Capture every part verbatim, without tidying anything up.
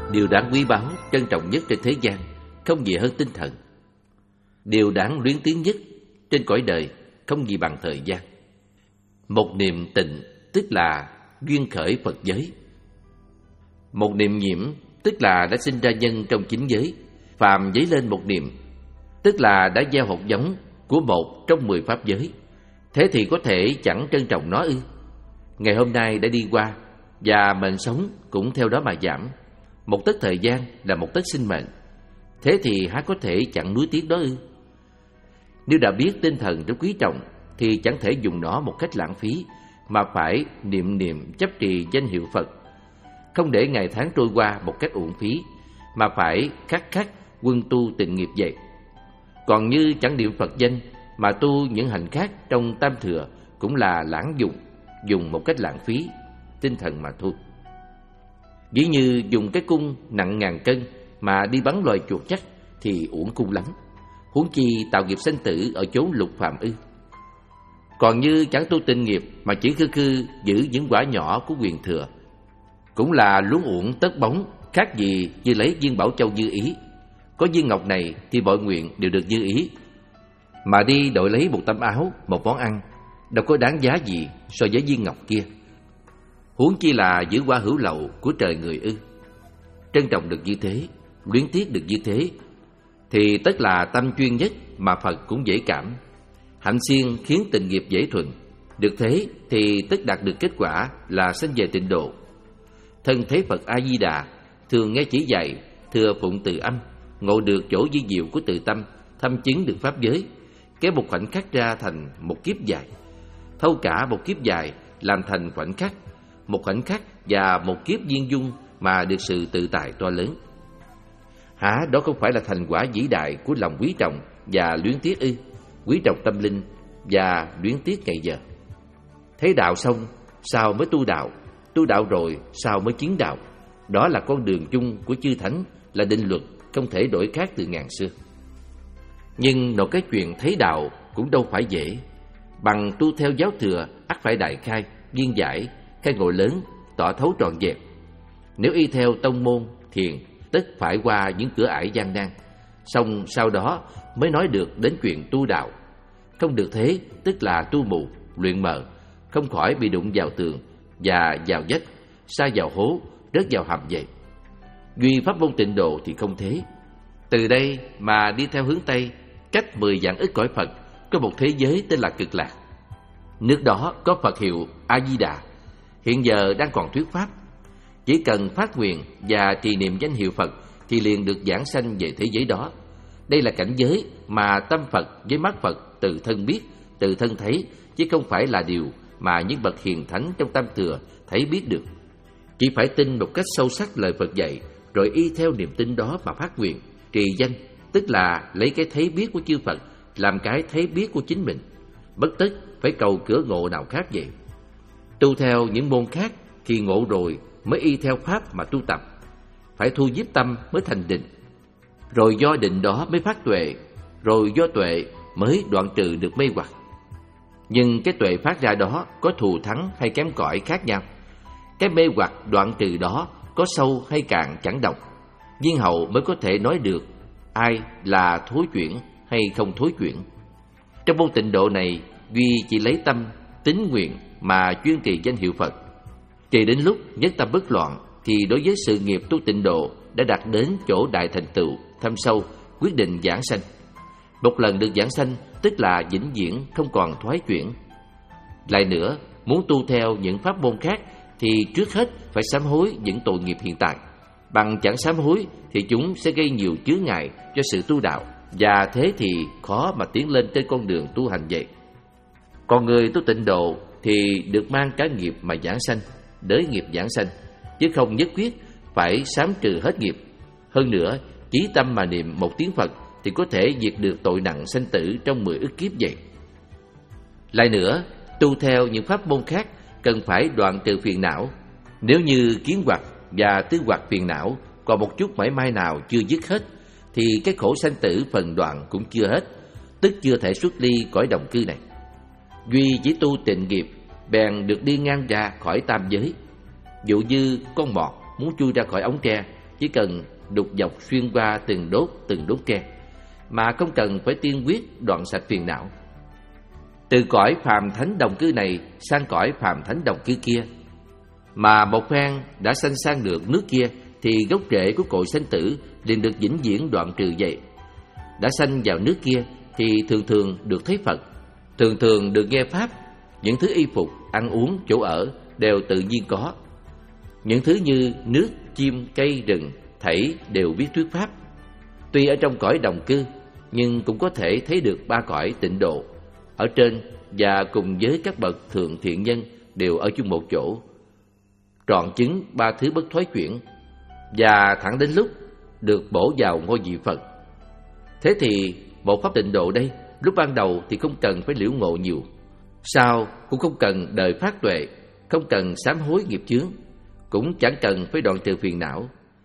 Điều đáng quý báu, trân trọng nhất trên thế gian không gì hơn tinh thần. Điều đáng luyến tiếc nhất trên cõi đời không gì bằng thời gian. Một niệm tịnh tức là duyên khởi Phật giới. Một niệm nhiễm tức là đã sinh ra nhân trong chính giới. Phàm dấy lên một niệm tức là đã gieo hột giống của một trong mười pháp giới. Thế thì có thể chẳng trân trọng nó ư? Ngày hôm nay đã đi qua, và mệnh sống cũng theo đó mà giảm. Một tấc thời gian là một tấc sinh mệnh. Thế thì há có thể chẳng nuối tiếc đó ư? Nếu đã biết tinh thần rất quý trọng thì chẳng thể dùng nó một cách lãng phí, mà phải niệm niệm chấp trì danh hiệu Phật. Không để ngày tháng trôi qua một cách uổng phí, mà phải khắc khắc quân tu tịnh nghiệp vậy. Còn như chẳng niệm Phật danh mà tu những hành khác trong tam thừa cũng là lãng dụng, dùng một cách lãng phí tinh thần mà thôi. Ví như dùng cái cung nặng ngàn cân mà đi bắn loài chuột chắc thì uổng cung lắm, huống chi tạo nghiệp sanh tử ở chốn lục phàm ư. Còn như chẳng tu tịnh nghiệp mà chỉ khư khư giữ những quả nhỏ của quyền thừa, cũng là luống uổng tất bóng, khác gì như lấy viên bảo châu như ý. Có viên ngọc này thì mọi nguyện đều được như ý, mà đi đổi lấy một tấm áo, một món ăn, đâu có đáng giá gì so với viên ngọc kia. Huống chi là giữ qua hữu lậu của trời người ư. Trân trọng được như thế, luyến tiếc được như thế, thì tất là tâm chuyên nhất mà Phật cũng dễ cảm. Hạnh siêng khiến tình nghiệp dễ thuận. Được thế thì tất đạt được kết quả là sanh về tịnh độ. Thân thế Phật A-di-đà thường nghe chỉ dạy, thừa phụng từ âm, ngộ được chỗ vi diệu của tự tâm, thâm chứng được pháp giới, kéo một khoảnh khắc ra thành một kiếp dài, thâu cả một kiếp dài làm thành khoảnh khắc, một khoảnh khắc và một kiếp viên dung mà được sự tự tại to lớn. Hả, đó không phải là thành quả vĩ đại của lòng quý trọng và luyến tiếc ư? Quý trọng tâm linh và luyến tiếc ngày giờ. Thấy đạo xong, sao mới tu đạo? Tu đạo rồi, sao mới chứng đạo? Đó là con đường chung của chư thánh, là định luật không thể đổi khác từ ngàn xưa. Nhưng nội cái chuyện thấy đạo cũng đâu phải dễ. Bằng tu theo giáo thừa, ắt phải đại khai, viên giải, khai ngộ lớn, tỏ thấu trọn vẹn. Nếu y theo tông môn, thiền, tất phải qua những cửa ải gian nan, xong sau đó mới nói được đến chuyện tu đạo. Không được thế, tức là tu mù, luyện mờ, không khỏi bị đụng vào tường và vào vách, sa vào hố, rớt vào hầm vậy. Duy pháp môn tịnh độ thì không thế. Từ đây mà đi theo hướng Tây, cách mười vạn ức cõi Phật, có một thế giới tên là Cực Lạc. Nước đó có Phật hiệu A-di-đà, hiện giờ đang còn thuyết pháp. Chỉ cần phát nguyện và trì niệm danh hiệu Phật thì liền được giảng sanh về thế giới đó. Đây là cảnh giới mà tâm Phật với mắt Phật tự thân biết, tự thân thấy, chứ không phải là điều mà những bậc hiền thánh trong tam thừa thấy biết được. Chỉ phải tin một cách sâu sắc lời Phật dạy, rồi y theo niềm tin đó mà phát nguyện, trì danh, tức là lấy cái thấy biết của chư Phật làm cái thấy biết của chính mình, bất tất phải cầu cửa ngộ nào khác vậy. Tu theo những môn khác, khi ngộ rồi mới y theo pháp mà tu tập, phải thu nhiếp tâm mới thành định, rồi do định đó mới phát tuệ, rồi do tuệ mới đoạn trừ được mê hoặc. Nhưng cái tuệ phát ra đó có thù thắng hay kém cỏi khác nhau. Cái mê hoặc đoạn trừ đó có sâu hay cạn chẳng độc. Viên hậu mới có thể nói được ai là thối chuyển hay không thối chuyển. Trong môn tịnh độ này, duy chỉ lấy tâm tín nguyện mà chuyên trì danh hiệu Phật. Trì đến lúc nhất tâm bất loạn thì đối với sự nghiệp tu tịnh độ đã đạt đến chỗ đại thành tựu thâm sâu, quyết định giảng sanh. Một lần được giảng sanh tức là vĩnh viễn không còn thoái chuyển. Lại nữa, muốn tu theo những pháp môn khác thì trước hết phải sám hối những tội nghiệp hiện tại. Bằng chẳng sám hối thì chúng sẽ gây nhiều chướng ngại cho sự tu đạo, và thế thì khó mà tiến lên trên con đường tu hành vậy. Còn người tu tịnh độ thì được mang cả nghiệp mà giảng sanh, đới nghiệp giảng sanh, chứ không nhất quyết phải sám trừ hết nghiệp. Hơn nữa, chí tâm mà niệm một tiếng Phật thì có thể diệt được tội nặng sanh tử trong mười ức kiếp vậy. Lại nữa, tu theo những pháp môn khác cần phải đoạn trừ phiền não. Nếu như kiến hoặc và tư hoặc phiền não còn một chút mảy may nào chưa dứt hết, thì cái khổ sanh tử phần đoạn cũng chưa hết, tức chưa thể xuất ly cõi đồng cư này. Duy chỉ tu tịnh nghiệp bèn được đi ngang ra khỏi tam giới. Dụ như con mọt muốn chui ra khỏi ống tre chỉ cần đục dọc xuyên qua từng đốt từng đốt tre, mà không cần phải tiên quyết đoạn sạch phiền não. Từ cõi phàm thánh đồng cư này sang cõi phàm thánh đồng cư kia, mà một phen đã sanh sang được nước kia, thì gốc rễ của cội sanh tử liền được vĩnh viễn đoạn trừ vậy. Đã sanh vào nước kia thì thường thường được thấy Phật, thường thường được nghe Pháp. Những thứ y phục, ăn uống, chỗ ở đều tự nhiên có. Những thứ như nước, chim, cây, rừng thảy đều biết thuyết Pháp. Tuy ở trong cõi đồng cư, nhưng cũng có thể thấy được ba cõi tịnh độ ở trên, và cùng với các bậc thượng thiện nhân đều ở chung một chỗ, trọn chứng ba thứ bất thoái chuyển, và thẳng đến lúc được bổ vào ngôi vị Phật. Thế thì một pháp tịnh độ đây, lúc ban đầu thì không cần phải liễu ngộ nhiều, sau cũng không cần đời phát tuệ, không cần sám hối nghiệp chướng, cũng chẳng cần phải đoạn trừ phiền não.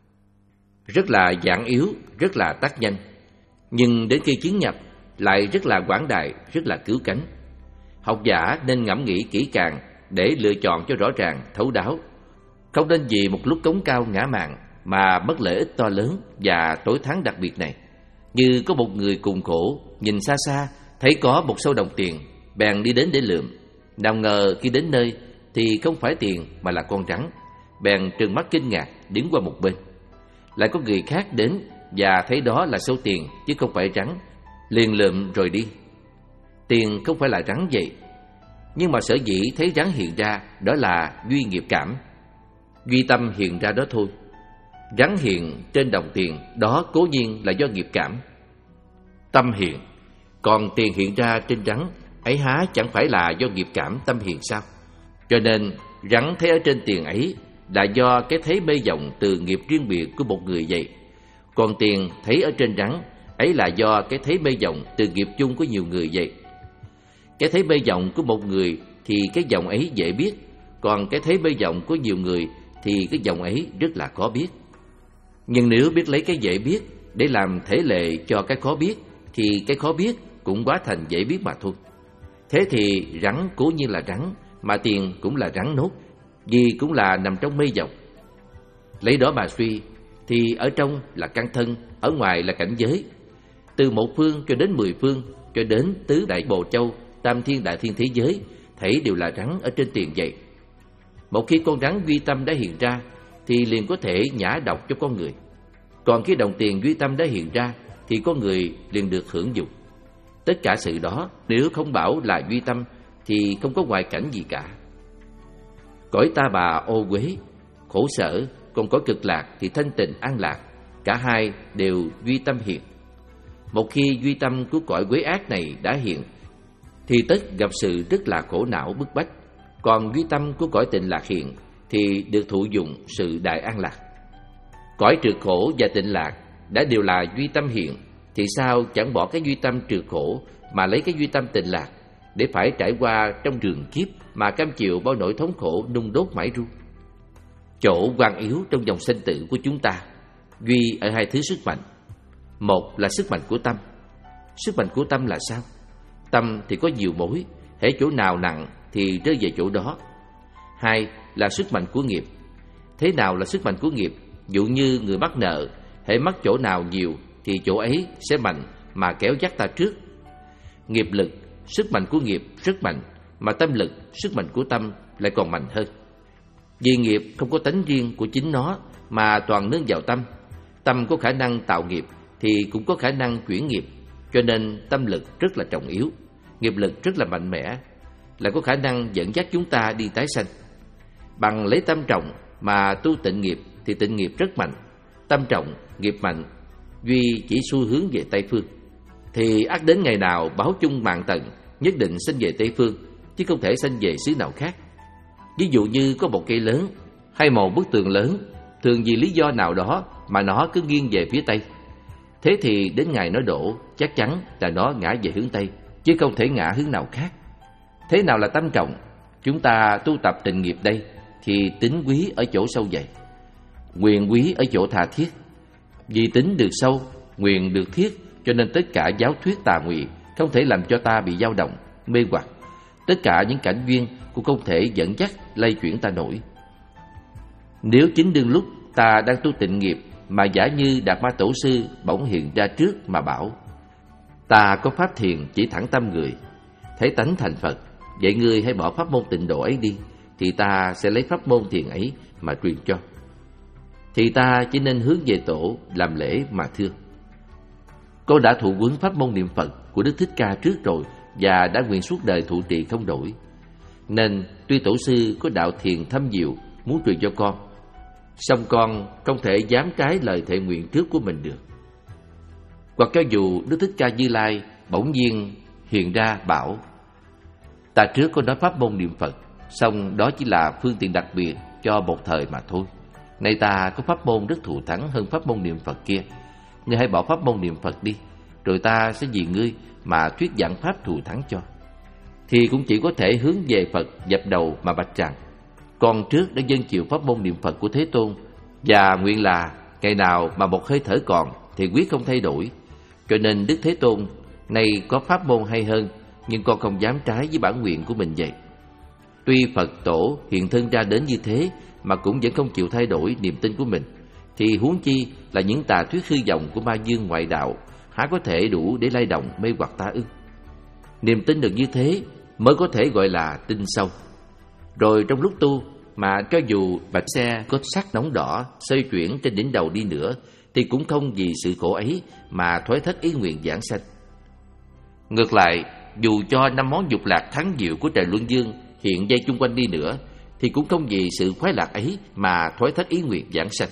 Rất là giản yếu, rất là tác nhanh, nhưng đến khi chứng nhập lại rất là quảng đại, rất là cứu cánh. Học giả nên ngẫm nghĩ kỹ càng để lựa chọn cho rõ ràng, thấu đáo, không nên vì một lúc cống cao ngã mạn mà mất lợi ích to lớn và tối thắng đặc biệt này. Như có một người cùng khổ, nhìn xa xa thấy có một sâu đồng tiền, bèn đi đến để lượm. Nào ngờ khi đến nơi thì không phải tiền mà là con rắn, bèn trừng mắt kinh ngạc đứng qua một bên. Lại có người khác đến và thấy đó là sâu tiền chứ không phải rắn, liền lượm rồi đi. Tiền không phải là rắn vậy, nhưng mà sở dĩ thấy rắn hiện ra đó là duy nghiệp cảm, duy tâm hiện ra đó thôi. Rắn hiện trên đồng tiền đó cố nhiên là do nghiệp cảm, tâm hiện. Còn tiền hiện ra trên rắn ấy há chẳng phải là do nghiệp cảm tâm hiện sao? Cho nên rắn thấy ở trên tiền ấy là do cái thấy mê vọng từ nghiệp riêng biệt của một người vậy. Còn tiền thấy ở trên rắn ấy là do cái thấy mê vọng từ nghiệp chung của nhiều người vậy. Cái thấy mê vọng của một người thì cái vọng ấy dễ biết, còn cái thấy mê vọng của nhiều người thì cái vọng ấy rất là khó biết. Nhưng nếu biết lấy cái dễ biết để làm thể lệ cho cái khó biết, thì cái khó biết cũng hóa thành dễ biết mà thôi. Thế thì rắn cố nhiên là rắn, mà tiền cũng là rắn nốt, vì cũng là nằm trong mê vọng. Lấy đó mà suy, thì ở trong là căn thân, ở ngoài là cảnh giới. Từ một phương cho đến mười phương, cho đến tứ đại bồ châu, tam thiên đại thiên thế giới, thảy đều là rắn ở trên tiền vậy. Một khi con rắn duy tâm đã hiện ra, thì liền có thể nhả độc cho con người. Còn khi đồng tiền duy tâm đã hiện ra, thì con người liền được hưởng dụng. Tất cả sự đó nếu không bảo là duy tâm thì không có ngoại cảnh gì cả. Cõi ta bà ô uế, khổ sở, còn cõi cực lạc thì thanh tịnh an lạc, cả hai đều duy tâm hiện. Một khi duy tâm của cõi quế ác này đã hiện, thì tất gặp sự rất là khổ não bức bách. Còn duy tâm của cõi tịnh lạc hiện thì được thụ dụng sự đại an lạc. Cõi trừ khổ và tịnh lạc đã đều là duy tâm hiện, thì sao chẳng bỏ cái duy tâm trừ khổ mà lấy cái duy tâm tịnh lạc để phải trải qua trong trường kiếp mà cam chịu bao nỗi thống khổ nung đốt mãi ru. Chỗ quan yếu trong dòng sinh tử của chúng ta duy ở hai thứ sức mạnh. Một là sức mạnh của tâm. Sức mạnh của tâm là sao? Tâm thì có nhiều mối, hễ chỗ nào nặng thì rơi về chỗ đó. Hai là sức mạnh của nghiệp. Thế nào là sức mạnh của nghiệp? Dụ như người mắc nợ, hễ mắc chỗ nào nhiều thì chỗ ấy sẽ mạnh mà kéo dắt ta trước. Nghiệp lực, sức mạnh của nghiệp rất mạnh, mà tâm lực, sức mạnh của tâm lại còn mạnh hơn. Vì nghiệp không có tánh riêng của chính nó mà toàn nương vào tâm. Tâm có khả năng tạo nghiệp thì cũng có khả năng chuyển nghiệp, cho nên tâm lực rất là trọng yếu, nghiệp lực rất là mạnh mẽ, lại có khả năng dẫn dắt chúng ta đi tái sanh. Bằng lấy tâm trọng mà tu tịnh nghiệp thì tịnh nghiệp rất mạnh, tâm trọng, nghiệp mạnh, duy chỉ xu hướng về Tây Phương, thì ắt đến ngày nào báo chung mạng tận, nhất định sanh về Tây Phương, chứ không thể sanh về xứ nào khác. Ví dụ như có một cây lớn hay một bức tường lớn, thường vì lý do nào đó mà nó cứ nghiêng về phía Tây. Thế thì đến ngày nó đổ, chắc chắn là nó ngã về hướng Tây, chứ không thể ngã hướng nào khác. Thế nào là tâm trọng? Chúng ta tu tập tịnh nghiệp đây thì tính quý ở chỗ sâu dày, nguyện quý ở chỗ tha thiết. Vì tính được sâu, nguyện được thiết, cho nên tất cả giáo thuyết tà ngụy không thể làm cho ta bị dao động, mê hoặc. Tất cả những cảnh duyên cũng không thể dẫn dắt, lay chuyển ta nổi. Nếu chính đương lúc ta đang tu tịnh nghiệp mà giả như Đạt Ma Tổ sư bỗng hiện ra trước mà bảo: ta có pháp thiền chỉ thẳng tâm người, thấy tánh thành Phật, vậy ngươi hãy bỏ pháp môn tịnh độ ấy đi, thì ta sẽ lấy pháp môn thiền ấy mà truyền cho. Thì ta chỉ nên hướng về tổ làm lễ mà thưa: con đã thụ huấn pháp môn niệm Phật của Đức Thích Ca trước rồi, và đã nguyện suốt đời thụ trì không đổi. Nên tuy tổ sư có đạo thiền thâm diệu muốn truyền cho con, song con không thể dám trái lời thệ nguyện trước của mình được. Hoặc cho dù Đức Thích Ca Như Lai bỗng nhiên hiện ra bảo: ta trước có nói pháp môn niệm Phật, song đó chỉ là phương tiện đặc biệt cho một thời mà thôi. Nay ta có pháp môn rất thù thắng hơn pháp môn niệm Phật kia, ngươi hãy bỏ pháp môn niệm Phật đi, rồi ta sẽ vì ngươi mà thuyết giảng pháp thù thắng cho. Thì cũng chỉ có thể hướng về Phật dập đầu mà bạch rằng: con trước đã dâng chịu pháp môn niệm Phật của Thế Tôn, và nguyện là ngày nào mà một hơi thở còn thì quyết không thay đổi. Cho nên Đức Thế Tôn nay có pháp môn hay hơn, nhưng con không dám trái với bản nguyện của mình vậy. Tuy Phật Tổ hiện thân ra đến như thế mà cũng vẫn không chịu thay đổi niềm tin của mình, thì huống chi là những tà thuyết hư vọng của ma dương ngoại đạo há có thể đủ để lay động mê hoặc ta ư? Niềm tin được như thế mới có thể gọi là tin sâu. Rồi trong lúc tu mà cho dù bạch xe có sắc nóng đỏ xoay chuyển trên đỉnh đầu đi nữa, thì cũng không vì sự khổ ấy mà thoái thất ý nguyện giảng sanh. Ngược lại, dù cho năm món dục lạc thắng diệu của trời Luân Dương hiện dây chung quanh đi nữa, thì cũng không vì sự khoái lạc ấy mà thoái thất ý nguyện giảng sanh.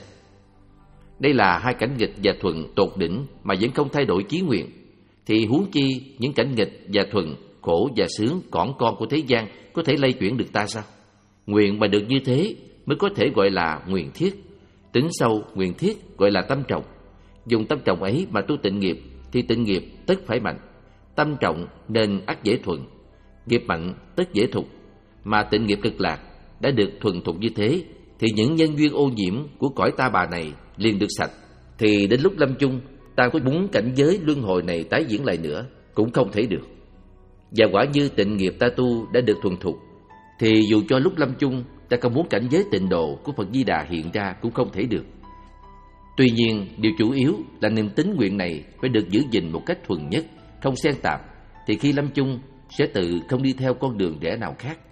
Đây là hai cảnh nghịch và thuận tột đỉnh mà vẫn không thay đổi chí nguyện, thì huống chi những cảnh nghịch và thuận, khổ và sướng cỏn con của thế gian có thể lay chuyển được ta sao? Nguyện mà được như thế mới có thể gọi là nguyện thiết. Tính sâu nguyện thiết gọi là tâm trọng. Dùng tâm trọng ấy mà tu tịnh nghiệp, thì tịnh nghiệp tất phải mạnh. Tâm trọng nên ắt dễ thuận, nghiệp mạnh tất dễ thục. Mà tịnh nghiệp cực lạc đã được thuần thục như thế, thì những nhân duyên ô nhiễm của cõi ta bà này liền được sạch. Thì đến lúc lâm chung, ta có muốn cảnh giới luân hồi này tái diễn lại nữa cũng không thể được. Và quả như tịnh nghiệp ta tu đã được thuần thục, thì dù cho lúc lâm chung ta không muốn cảnh giới tịnh độ của Phật Di Đà hiện ra cũng không thể được. Tuy nhiên, điều chủ yếu là niềm tín nguyện này phải được giữ gìn một cách thuần nhất, không xen tạp, thì khi lâm chung sẽ tự không đi theo con đường rẽ nào khác.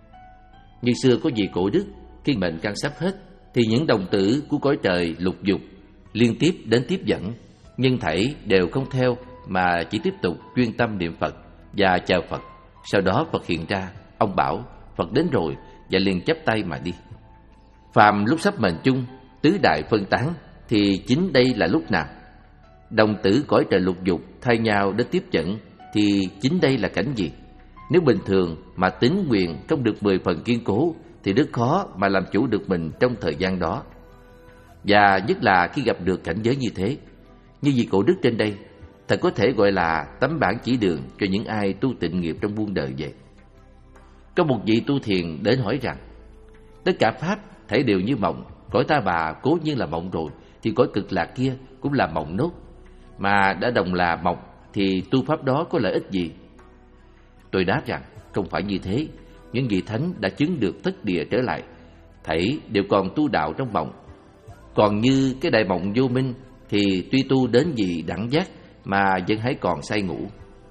Như xưa có vị cổ đức, khi mệnh căn sắp hết, thì những đồng tử của cõi trời lục dục liên tiếp đến tiếp dẫn, nhưng thảy đều không theo mà chỉ tiếp tục chuyên tâm niệm Phật và chờ Phật. Sau đó Phật hiện ra, ông bảo Phật đến rồi, và liền chắp tay mà đi. Phàm lúc sắp mệnh chung, tứ đại phân tán, thì chính đây là lúc nào? Đồng tử cõi trời lục dục thay nhau đến tiếp dẫn, thì chính đây là cảnh gì? Nếu bình thường mà tín nguyện không được mười phần kiên cố, thì rất khó mà làm chủ được mình trong thời gian đó. Và nhất là khi gặp được cảnh giới như thế, như vị cổ đức trên đây, thật có thể gọi là tấm bản chỉ đường cho những ai tu tịnh nghiệp trong muôn đời vậy. Có một vị tu thiền đến hỏi rằng: tất cả pháp thể đều như mộng, cõi ta bà cố nhiên là mộng rồi, thì cõi cực lạc kia cũng là mộng nốt. Mà đã đồng là mộng, thì tu pháp đó có lợi ích gì? Tôi đáp rằng không phải như thế. Những vị thánh đã chứng được thất địa trở lại, thảy đều còn tu đạo trong mộng. Còn như cái đại mộng vô minh, thì tuy tu đến vị đẳng giác mà vẫn hãy còn say ngủ.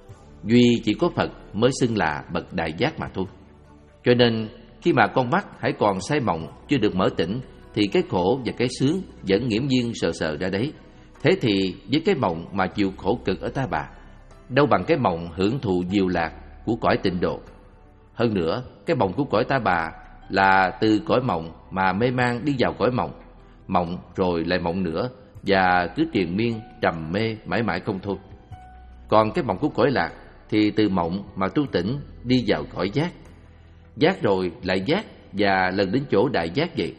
Duy chỉ có Phật mới xưng là bậc đại giác mà thôi. Cho nên khi mà con mắt hãy còn say mộng chưa được mở tỉnh, thì cái khổ và cái sướng vẫn nghiễm nhiên sờ sờ ra đấy. Thế thì với cái mộng mà chịu khổ cực ở ta bà, đâu bằng cái mộng hưởng thụ diệu lạc của cõi tịnh độ. Hơn nữa, cái mộng của cõi ta bà là từ cõi mộng mà mê man đi vào cõi mộng, mộng rồi lại mộng nữa, và cứ triền miên trầm mê mãi mãi không thôi. Còn cái mộng của cõi lạc thì từ mộng mà tu tỉnh đi vào cõi giác, giác rồi lại giác, và lần đến chỗ đại giác vậy.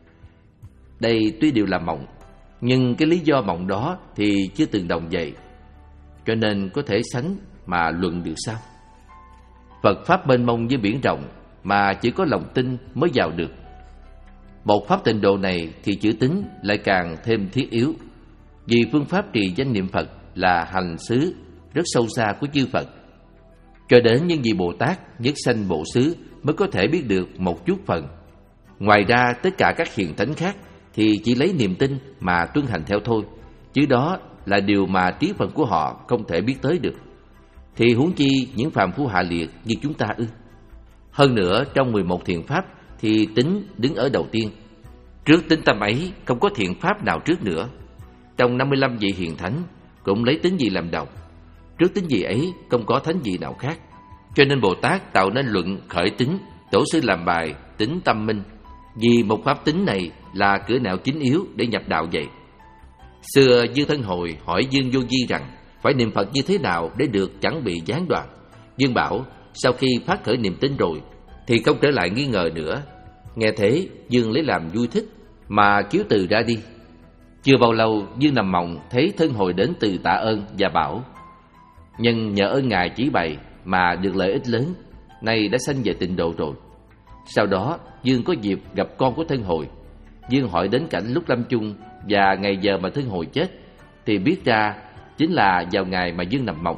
Đây tuy đều là mộng, nhưng cái lý do mộng đó thì chưa từng đồng vậy, cho nên có thể sánh mà luận được sao? Phật pháp mênh mông với biển rộng, mà chỉ có lòng tin mới vào được. Một pháp tịnh độ này thì chữ tín lại càng thêm thiết yếu, vì phương pháp trì danh niệm Phật là hành xứ rất sâu xa của chư Phật. Cho đến những vị Bồ Tát nhất sanh bộ xứ mới có thể biết được một chút phần. Ngoài ra tất cả các hiền thánh khác thì chỉ lấy niềm tin mà tuân hành theo thôi, chứ đó là điều mà trí phận của họ không thể biết tới được. Thì huống chi những phàm phu hạ liệt như chúng ta ư? Hơn nữa, trong mười một thiện pháp thì tính đứng ở đầu tiên. Trước tính tâm ấy không có thiện pháp nào trước nữa. Trong năm mươi lăm vị hiền thánh cũng lấy tính gì làm đầu. Trước tính gì ấy không có thánh gì nào khác. Cho nên Bồ Tát tạo nên luận khởi tính, tổ sư làm bài tính tâm minh, vì một pháp tính này là cửa nẻo chính yếu để nhập đạo vậy. Xưa Dương Thân Hồi hỏi Dương Vô Vi rằng phải niệm Phật như thế nào để được chẳng bị gián đoạn. Dương bảo sau khi phát khởi niềm tin rồi thì không trở lại nghi ngờ nữa. Nghe thế, Dương lấy làm vui thích mà chiếu từ ra đi. Chưa bao lâu, Dương nằm mộng thấy Thân Hồi đến từ tạ ơn và bảo: nhân nhờ ơn Ngài chỉ bày mà được lợi ích lớn, nay đã sanh về tịnh độ rồi. Sau đó, Dương có dịp gặp con của Thân Hồi. Dương hỏi đến cảnh lúc lâm chung và ngày giờ mà Thân Hồi chết, thì biết ra chính là vào ngày mà Dương nằm mộng.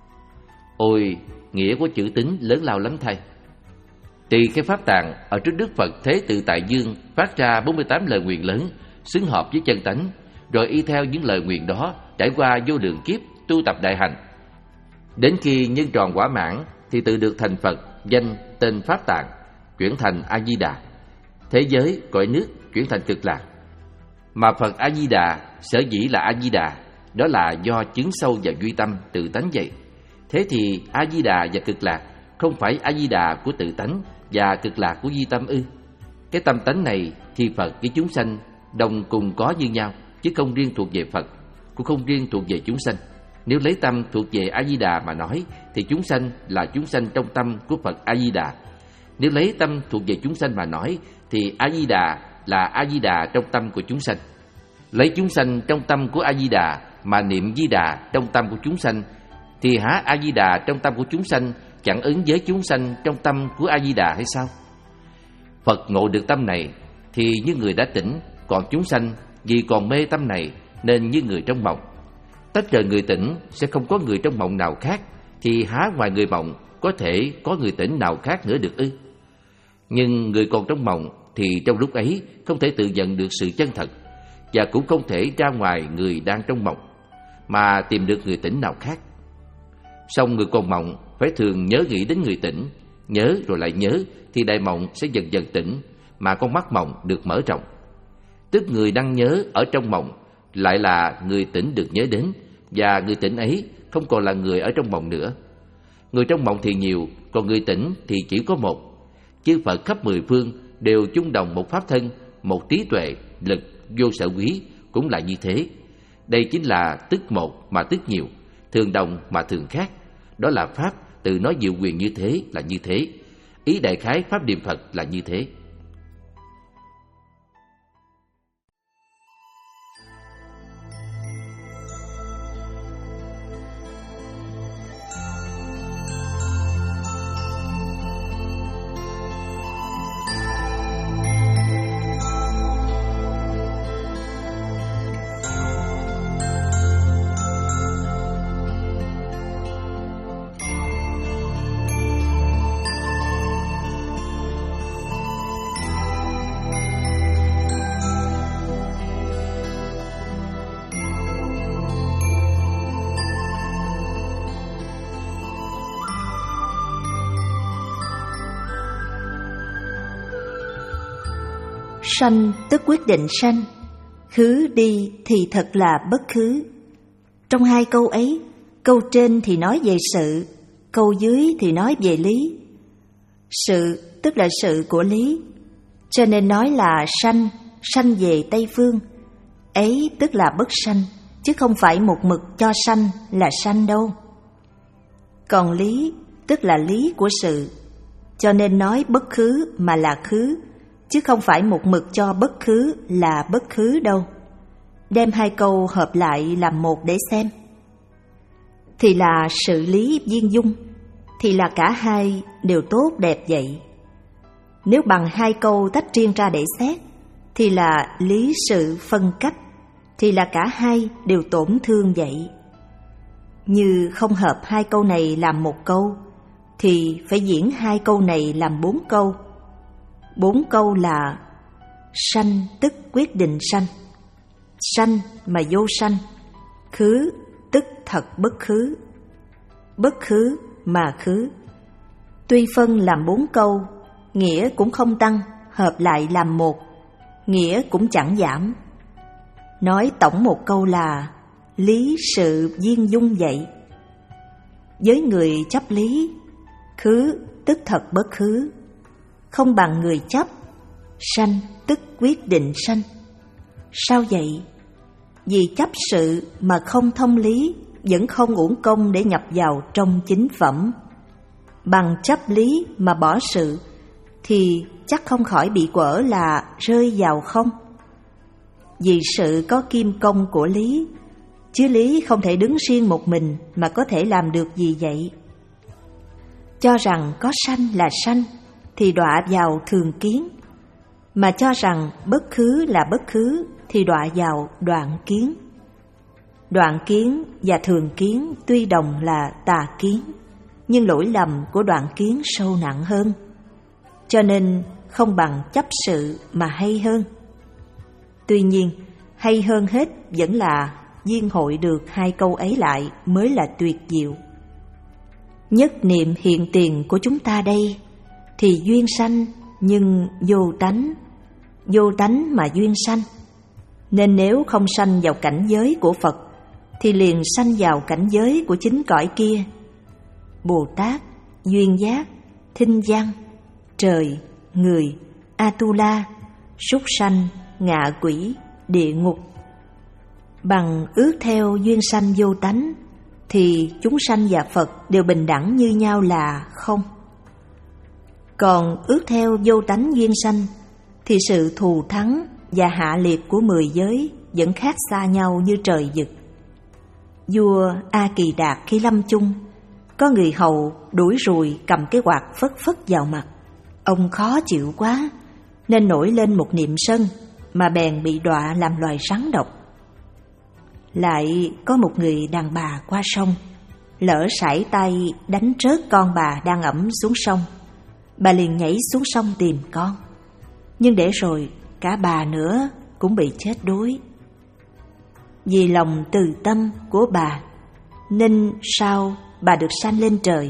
Ôi, nghĩa của chữ tính lớn lao lắm thay. Tỳ Kheo Pháp Tạng ở trước Đức Phật Thế Tự Tại Dương phát ra bốn mươi tám lời nguyện lớn xứng hợp với chân tánh, rồi y theo những lời nguyện đó trải qua vô lượng kiếp tu tập đại hành. Đến khi nhân tròn quả mãn thì tự được thành Phật, danh tên Pháp Tạng, chuyển thành A Di Đà. Thế giới cõi nước chuyển thành Cực Lạc. Mà Phật A Di Đà sở dĩ là A Di Đà, đó là do chứng sâu vào duy tâm tự tánh vậy. Thế thì A Di Đà và Cực Lạc không phải A Di Đà của tự tánh và Cực Lạc của duy tâm ư? Cái tâm tánh này thì Phật với chúng sanh đồng cùng có như nhau, chứ không riêng thuộc về Phật, cũng không riêng thuộc về chúng sanh. Nếu lấy tâm thuộc về A Di Đà mà nói thì chúng sanh là chúng sanh trong tâm của Phật A Di Đà. Nếu lấy tâm thuộc về chúng sanh mà nói thì A Di Đà là A Di Đà trong tâm của chúng sanh. Lấy chúng sanh trong tâm của A Di Đà mà niệm Di Đà trong tâm của chúng sanh thì há A Di Đà trong tâm của chúng sanh chẳng ứng với chúng sanh trong tâm của A Di Đà hay sao? Phật ngộ được tâm này thì như người đã tỉnh, còn chúng sanh vì còn mê tâm này nên như người trong mộng. Tách rời người tỉnh sẽ không có người trong mộng nào khác, thì há ngoài người mộng có thể có người tỉnh nào khác nữa được ư? Nhưng người còn trong mộng thì trong lúc ấy không thể tự nhận được sự chân thật, và cũng không thể ra ngoài người đang trong mộng mà tìm được người tỉnh nào khác. Song người còn mộng phải thường nhớ nghĩ đến người tỉnh, nhớ rồi lại nhớ thì đại mộng sẽ dần dần tỉnh, mà con mắt mộng được mở rộng. Tức người đang nhớ ở trong mộng lại là người tỉnh được nhớ đến, và người tỉnh ấy không còn là người ở trong mộng nữa. Người trong mộng thì nhiều, còn người tỉnh thì chỉ có một. Chư Phật khắp mười phương đều chung đồng một pháp thân, một trí tuệ, lực, vô sở quý, cũng là như thế. Đây chính là tức một mà tức nhiều, thường đồng mà thường khác. Đó là pháp tự nói diệu quyền như thế là như thế. Ý đại khái pháp niệm Phật là như thế. Sanh tức quyết định sanh, khứ đi thì thật là bất khứ. Trong hai câu ấy, câu trên thì nói về sự, câu dưới thì nói về lý. Sự tức là sự của lý, cho nên nói là sanh, sanh về Tây Phương. Ấy tức là bất sanh, chứ không phải một mực cho sanh là sanh đâu. Còn lý tức là lý của sự, cho nên nói bất khứ mà là khứ, chứ không phải một mực cho bất khứ là bất khứ đâu. Đem hai câu hợp lại làm một để xem. Thì là sự lý viên dung, thì là cả hai đều tốt đẹp vậy. Nếu bằng hai câu tách riêng ra để xét, thì là lý sự phân cách, thì là cả hai đều tổn thương vậy. Như không hợp hai câu này làm một câu, thì phải diễn hai câu này làm bốn câu. Bốn câu là sanh tức quyết định sanh. Sanh mà vô sanh, khứ tức thật bất khứ. Bất khứ mà khứ. Tuy phân làm bốn câu, nghĩa cũng không tăng, hợp lại làm một, nghĩa cũng chẳng giảm. Nói tổng một câu là lý sự viên dung vậy. Với người chấp lý, khứ tức thật bất khứ, không bằng người chấp, sanh tức quyết định sanh. Sao vậy? Vì chấp sự mà không thông lý, vẫn không uổng công để nhập vào trong chính phẩm. Bằng chấp lý mà bỏ sự, thì chắc không khỏi bị quở là rơi vào không. Vì sự có kim công của lý, chứ lý không thể đứng riêng một mình mà có thể làm được gì vậy. Cho rằng có sanh là sanh thì đọa vào thường kiến, mà cho rằng bất khứ là bất khứ thì đọa vào đoạn kiến. Đoạn kiến và thường kiến tuy đồng là tà kiến, nhưng lỗi lầm của đoạn kiến sâu nặng hơn, cho nên không bằng chấp sự mà hay hơn. Tuy nhiên, hay hơn hết vẫn là viên hội được hai câu ấy lại mới là tuyệt diệu. Nhất niệm hiện tiền của chúng ta đây thì duyên sanh nhưng vô tánh, vô tánh mà duyên sanh. Nên nếu không sanh vào cảnh giới của Phật thì liền sanh vào cảnh giới của chính cõi kia. Bồ Tát, duyên giác, thinh văn, trời, người, Atula, súc sanh, ngạ quỷ, địa ngục. Bằng ước theo duyên sanh vô tánh thì chúng sanh và Phật đều bình đẳng như nhau là không. Còn ước theo vô tánh duyên sanh thì sự thù thắng và hạ liệt của mười giới vẫn khác xa nhau như trời vực. Vua A Kỳ Đạt khi lâm chung, có người hầu đuổi ruồi cầm cái quạt phất phất vào mặt. Ông khó chịu quá nên nổi lên một niệm sân, mà bèn bị đọa làm loài rắn độc. Lại có một người đàn bà qua sông, lỡ sải tay đánh rớt con bà đang ẵm xuống sông. Bà liền nhảy xuống sông tìm con, nhưng để rồi cả bà nữa cũng bị chết đuối. Vì lòng từ tâm của bà nên sau bà được sanh lên trời.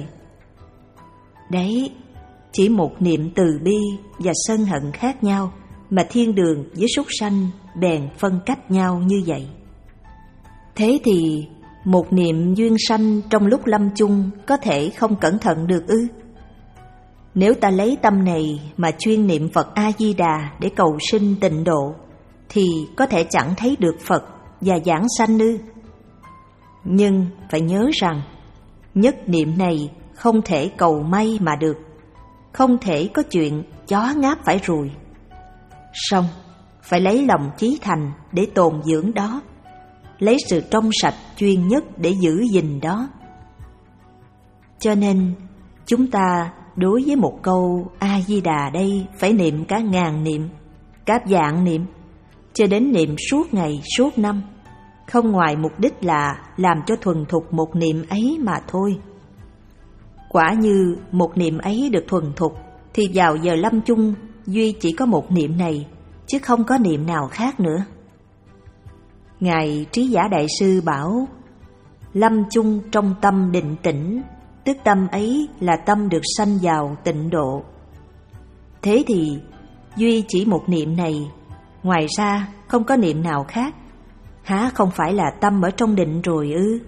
Đấy, chỉ một niệm từ bi và sân hận khác nhau mà thiên đường với súc sanh bèn phân cách nhau như vậy. Thế thì một niệm duyên sanh trong lúc lâm chung có thể không cẩn thận được ư? Nếu ta lấy tâm này mà chuyên niệm Phật A-di-đà để cầu sinh tịnh độ thì có thể chẳng thấy được Phật và giảng sanh ư? Nhưng phải nhớ rằng nhất niệm này không thể cầu may mà được, không thể có chuyện chó ngáp phải ruồi. Song phải lấy lòng chí thành để tồn dưỡng đó, lấy sự trong sạch chuyên nhất để giữ gìn đó. Cho nên chúng ta đối với một câu A-di-đà đây phải niệm cả ngàn niệm, cả vạn niệm, cho đến niệm suốt ngày suốt năm, không ngoài mục đích là làm cho thuần thục một niệm ấy mà thôi. Quả như một niệm ấy được thuần thục thì vào giờ lâm chung duy chỉ có một niệm này, chứ không có niệm nào khác nữa. Ngài Trí Giả Đại Sư bảo, lâm chung trong tâm định tĩnh, tức tâm ấy là tâm được sanh vào tịnh độ. Thế thì duy chỉ một niệm này, ngoài ra không có niệm nào khác, há không phải là tâm ở trong định rồi ư?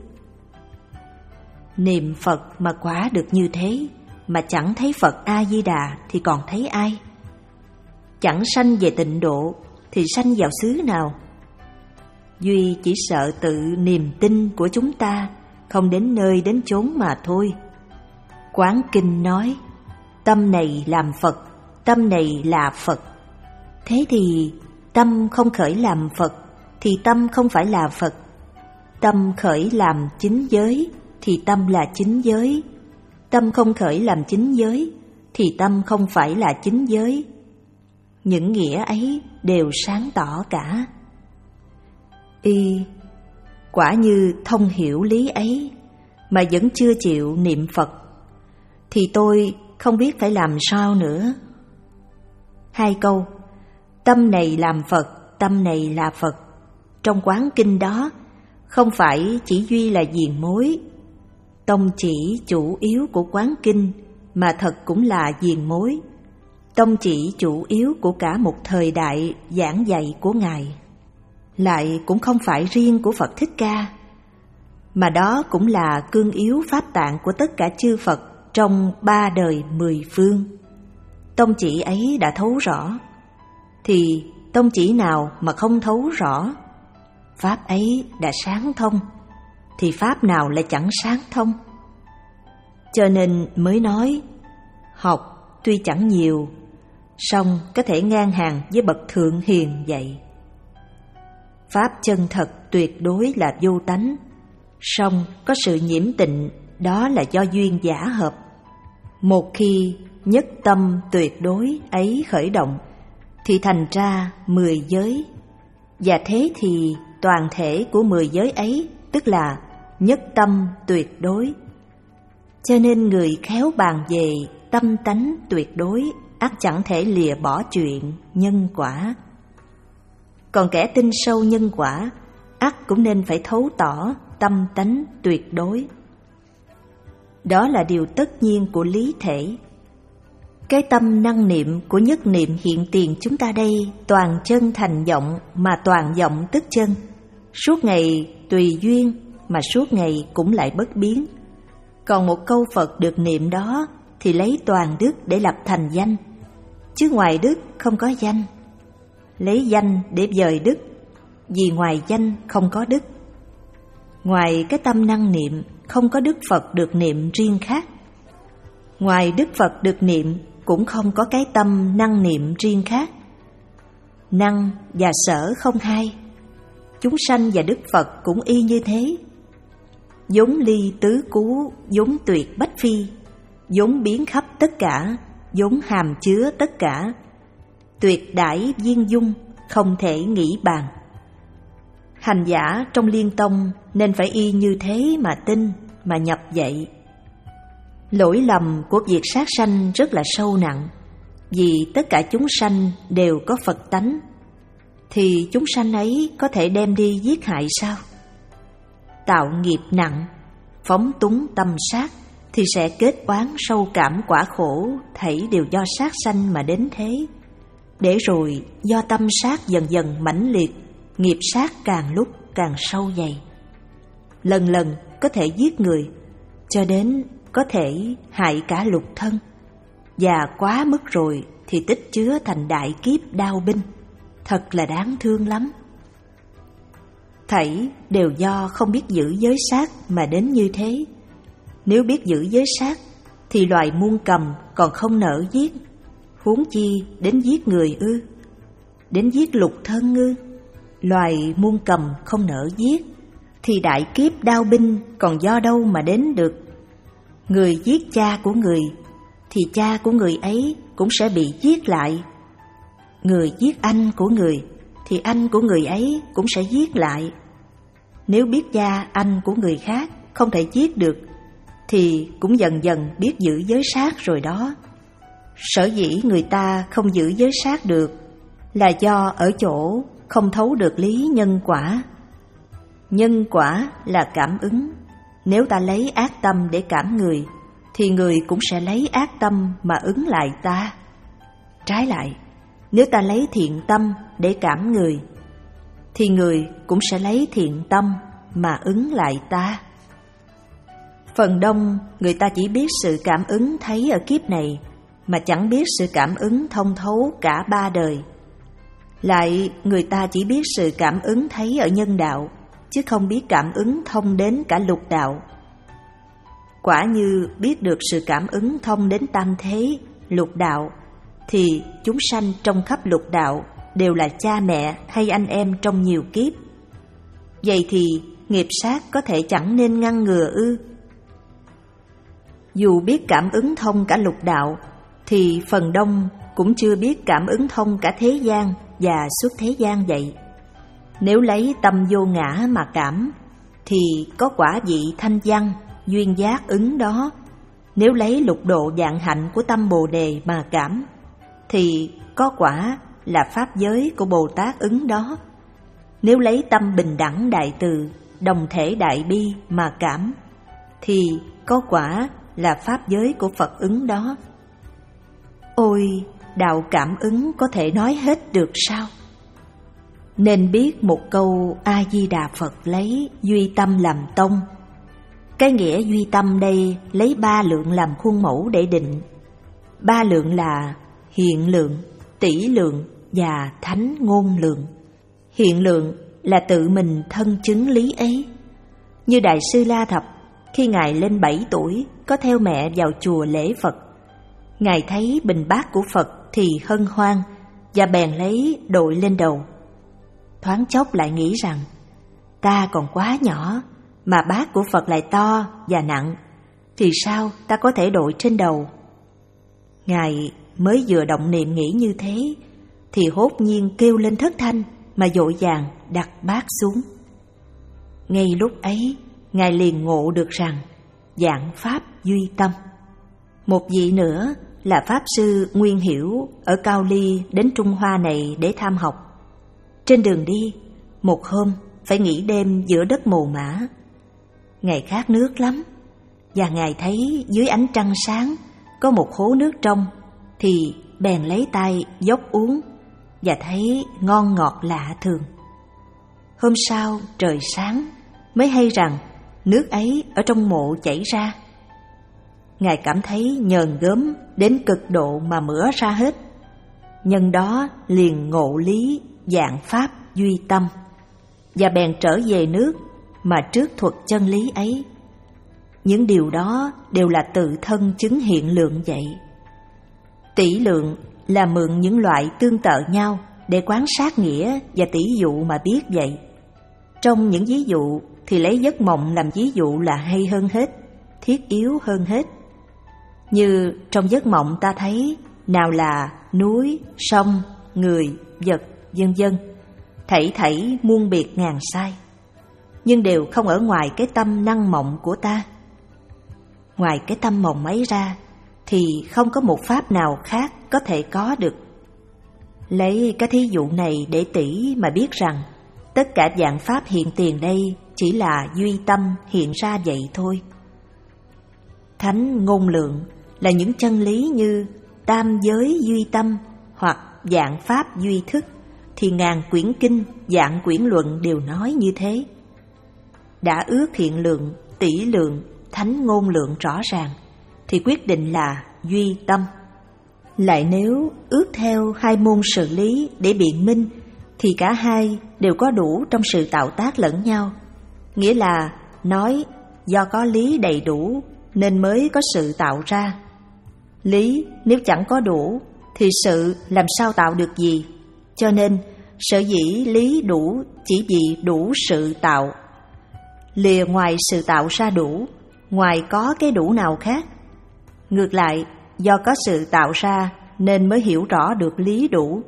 Niệm Phật mà quả được như thế, mà chẳng thấy Phật A-di-đà thì còn thấy ai? Chẳng sanh về tịnh độ thì sanh vào xứ nào? Duy chỉ sợ tự niềm tin của chúng ta không đến nơi đến chốn mà thôi. Quán Kinh nói, tâm này làm Phật, tâm này là Phật. Thế thì tâm không khởi làm Phật thì tâm không phải là Phật. Tâm khởi làm chính giới thì tâm là chính giới. Tâm không khởi làm chính giới thì tâm không phải là chính giới. Những nghĩa ấy đều sáng tỏ cả. Y quả như thông hiểu lý ấy mà vẫn chưa chịu niệm Phật thì tôi không biết phải làm sao nữa. Hai câu tâm này làm Phật, tâm này là Phật. Trong quán kinh đó không phải chỉ duy là diền mối, tông chỉ chủ yếu của quán kinh, mà thật cũng là diền mối, tông chỉ chủ yếu của cả một thời đại giảng dạy của Ngài. Lại cũng không phải riêng của Phật Thích Ca, mà đó cũng là cương yếu pháp tạng của tất cả chư Phật trong ba đời mười phương. Tông chỉ ấy đã thấu rõ, thì tông chỉ nào mà không thấu rõ? Pháp ấy đã sáng thông, thì pháp nào lại chẳng sáng thông? Cho nên mới nói, học tuy chẳng nhiều, song có thể ngang hàng với bậc thượng hiền vậy. Pháp chân thật tuyệt đối là vô tánh, song có sự nhiễm tịnh, đó là do duyên giả hợp. Một khi nhất tâm tuyệt đối ấy khởi động, thì thành ra mười giới, và thế thì toàn thể của mười giới ấy tức là nhất tâm tuyệt đối. Cho nên người khéo bàn về tâm tánh tuyệt đối, ắt chẳng thể lìa bỏ chuyện nhân quả. Còn kẻ tin sâu nhân quả, ắt cũng nên phải thấu tỏ tâm tánh tuyệt đối. Đó là điều tất nhiên của lý thể. Cái tâm năng niệm của nhất niệm hiện tiền chúng ta đây toàn chân thành vọng, mà toàn vọng tức chân. Suốt ngày tùy duyên, mà suốt ngày cũng lại bất biến. Còn một câu Phật được niệm đó thì lấy toàn đức để lập thành danh, chứ ngoài đức không có danh. Lấy danh để dời đức, vì ngoài danh không có đức. Ngoài cái tâm năng niệm, không có đức Phật được niệm riêng khác. Ngoài đức Phật được niệm, cũng không có cái tâm năng niệm riêng khác. Năng và sở không hai. Chúng sanh và đức Phật cũng y như thế. Vốn ly tứ cú, vốn tuyệt bách phi, vốn biến khắp tất cả, vốn hàm chứa tất cả. Tuyệt đãi viên dung, không thể nghĩ bàn. Hành giả trong Liên Tông nên phải y như thế mà tin, mà nhập vậy. Lỗi lầm của việc sát sanh rất là sâu nặng, vì tất cả chúng sanh đều có Phật tánh, thì chúng sanh ấy có thể đem đi giết hại sao? Tạo nghiệp nặng, phóng túng tâm sát, thì sẽ kết oán sâu cảm quả khổ, thảy đều do sát sanh mà đến thế. Để rồi do tâm sát dần dần mãnh liệt, nghiệp sát càng lúc càng sâu dày. Lần lần có thể giết người, cho đến có thể hại cả lục thân, và quá mức rồi thì tích chứa thành đại kiếp đao binh, thật là đáng thương lắm. Thảy đều do không biết giữ giới sát mà đến như thế. Nếu biết giữ giới sát thì loài muôn cầm còn không nỡ giết, huống chi đến giết người ư? Đến giết lục thân ư? Loài muôn cầm không nỡ giết, thì đại kiếp đao binh còn do đâu mà đến được? Người giết cha của người, thì cha của người ấy cũng sẽ bị giết lại. Người giết anh của người, thì anh của người ấy cũng sẽ giết lại. Nếu biết cha anh của người khác không thể giết được, thì cũng dần dần biết giữ giới sát rồi đó. Sở dĩ người ta không giữ giới sát được là do ở chỗ không thấu được lý nhân quả. Nhân quả là cảm ứng. Nếu ta lấy ác tâm để cảm người, thì người cũng sẽ lấy ác tâm mà ứng lại ta. Trái lại, nếu ta lấy thiện tâm để cảm người, thì người cũng sẽ lấy thiện tâm mà ứng lại ta. Phần đông người ta chỉ biết sự cảm ứng thấy ở kiếp này, mà chẳng biết sự cảm ứng thông thấu cả ba đời. Lại người ta chỉ biết sự cảm ứng thấy ở nhân đạo, chứ không biết cảm ứng thông đến cả lục đạo. Quả như biết được sự cảm ứng thông đến tam thế, lục đạo, thì chúng sanh trong khắp lục đạo đều là cha mẹ hay anh em trong nhiều kiếp. Vậy thì nghiệp sát có thể chẳng nên ngăn ngừa ư? Dù biết cảm ứng thông cả lục đạo, thì phần đông cũng chưa biết cảm ứng thông cả thế gian và xuất thế gian vậy. Nếu lấy tâm vô ngã mà cảm, thì có quả vị thanh văn, duyên giác ứng đó. Nếu lấy lục độ vạn hạnh của tâm Bồ Đề mà cảm, thì có quả là pháp giới của Bồ Tát ứng đó. Nếu lấy tâm bình đẳng đại từ, đồng thể đại bi mà cảm, thì có quả là pháp giới của Phật ứng đó. Ôi, đạo cảm ứng có thể nói hết được sao? Nên biết một câu A-di-đà Phật lấy duy tâm làm tông. Cái nghĩa duy tâm đây lấy ba lượng làm khuôn mẫu để định. Ba lượng là hiện lượng, tỷ lượng và thánh ngôn lượng. Hiện lượng là tự mình thân chứng lý ấy. Như Đại sư La Thập, khi Ngài lên bảy tuổi có theo mẹ vào chùa lễ Phật, Ngài thấy bình bát của Phật thì hân hoan và bèn lấy đội lên đầu. Thoáng chốc lại nghĩ rằng ta còn quá nhỏ mà bát của Phật lại to và nặng, thì sao ta có thể đội trên đầu? Ngài mới vừa động niệm nghĩ như thế thì hốt nhiên kêu lên thất thanh mà vội vàng đặt bát xuống. Ngay lúc ấy Ngài liền ngộ được rằng vạn pháp duy tâm. Một vị nữa là Pháp Sư Nguyên Hiểu ở Cao Ly đến Trung Hoa này để tham học. Trên đường đi, một hôm phải nghỉ đêm giữa đất mồ mả. Ngài khát nước lắm, và Ngài thấy dưới ánh trăng sáng có một hố nước trong, thì bèn lấy tay dốc uống và thấy ngon ngọt lạ thường. Hôm sau trời sáng mới hay rằng nước ấy ở trong mộ chảy ra. Ngài cảm thấy nhờn gớm đến cực độ mà mửa ra hết. Nhân đó liền ngộ lý vạn pháp duy tâm, và bèn trở về nước mà trước thuật chân lý ấy. Những điều đó đều là tự thân chứng hiện lượng vậy. Tỷ lượng là mượn những loại tương tự nhau để quan sát nghĩa và tỷ dụ mà biết vậy. Trong những ví dụ thì lấy giấc mộng làm ví dụ là hay hơn hết, thiết yếu hơn hết. Như trong giấc mộng ta thấy nào là núi, sông, người, vật, vân vân, thảy thảy muôn biệt ngàn sai, nhưng đều không ở ngoài cái tâm năng mộng của ta. Ngoài cái tâm mộng ấy ra thì không có một pháp nào khác có thể có được. Lấy cái thí dụ này để tỉ mà biết rằng tất cả vạn pháp hiện tiền đây chỉ là duy tâm hiện ra vậy thôi. Thánh ngôn lượng là những chân lý như tam giới duy tâm hoặc vạn pháp duy thức, thì ngàn quyển kinh, vạn quyển luận đều nói như thế. Đã ước hiện lượng, tỷ lượng, thánh ngôn lượng rõ ràng thì quyết định là duy tâm. Lại nếu ước theo hai môn sự lý để biện minh thì cả hai đều có đủ trong sự tạo tác lẫn nhau. Nghĩa là nói do có lý đầy đủ nên mới có sự tạo ra. Lý nếu chẳng có đủ thì sự làm sao tạo được gì? Cho nên sở dĩ lý đủ chỉ vì đủ sự tạo. Lìa ngoài sự tạo ra đủ, ngoài có cái đủ nào khác. Ngược lại, do có sự tạo ra nên mới hiểu rõ được lý đủ.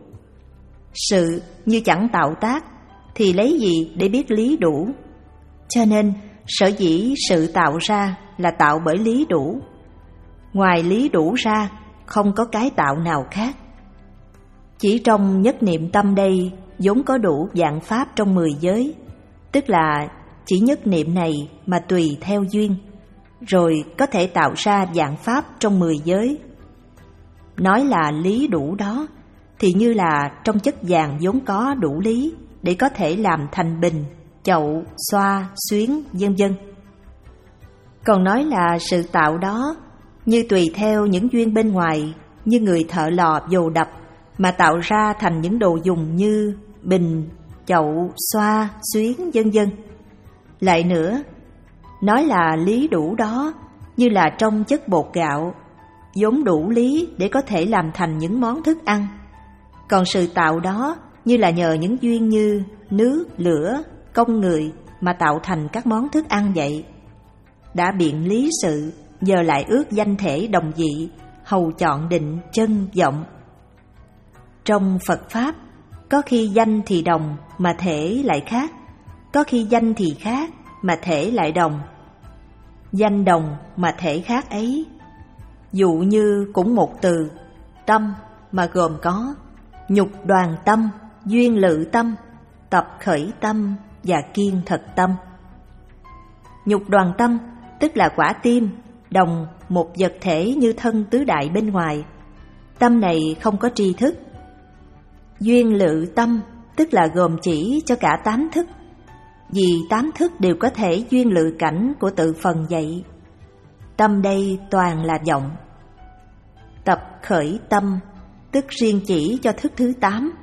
Sự như chẳng tạo tác thì lấy gì để biết lý đủ? Cho nên sở dĩ sự tạo ra là tạo bởi lý đủ. Ngoài lý đủ ra không có cái tạo nào khác. Chỉ trong nhất niệm tâm đây vốn có đủ vạn pháp trong mười giới, tức là chỉ nhất niệm này mà tùy theo duyên, rồi có thể tạo ra vạn pháp trong mười giới. Nói là lý đủ đó thì như là trong chất vàng vốn có đủ lý để có thể làm thành bình, chậu, xoa, xuyến, vân vân. Còn nói là sự tạo đó như tùy theo những duyên bên ngoài, như người thợ lò dầu đập mà tạo ra thành những đồ dùng như bình, chậu, xoa, xuyến, vân vân. Lại nữa, nói là lý đủ đó như là trong chất bột gạo vốn đủ lý để có thể làm thành những món thức ăn. Còn sự tạo đó như là nhờ những duyên như nước, lửa, công người mà tạo thành các món thức ăn vậy. Đã biện lý sự, giờ lại ước danh thể đồng dị, hầu chọn định chân vọng. Trong Phật Pháp, có khi danh thì đồng mà thể lại khác, có khi danh thì khác mà thể lại đồng. Danh đồng mà thể khác ấy, dụ như cũng một từ, tâm mà gồm có nhục đoàn tâm, duyên lự tâm, tập khởi tâm và kiên thật tâm. Nhục đoàn tâm tức là quả tim, đồng một vật thể như thân tứ đại bên ngoài. Tâm này không có tri thức. Duyên lự tâm tức là gồm chỉ cho cả tám thức, vì tám thức đều có thể duyên lự cảnh của tự phần vậy. Tâm đây toàn là vọng. Tập khởi tâm tức riêng chỉ cho thức thứ tám,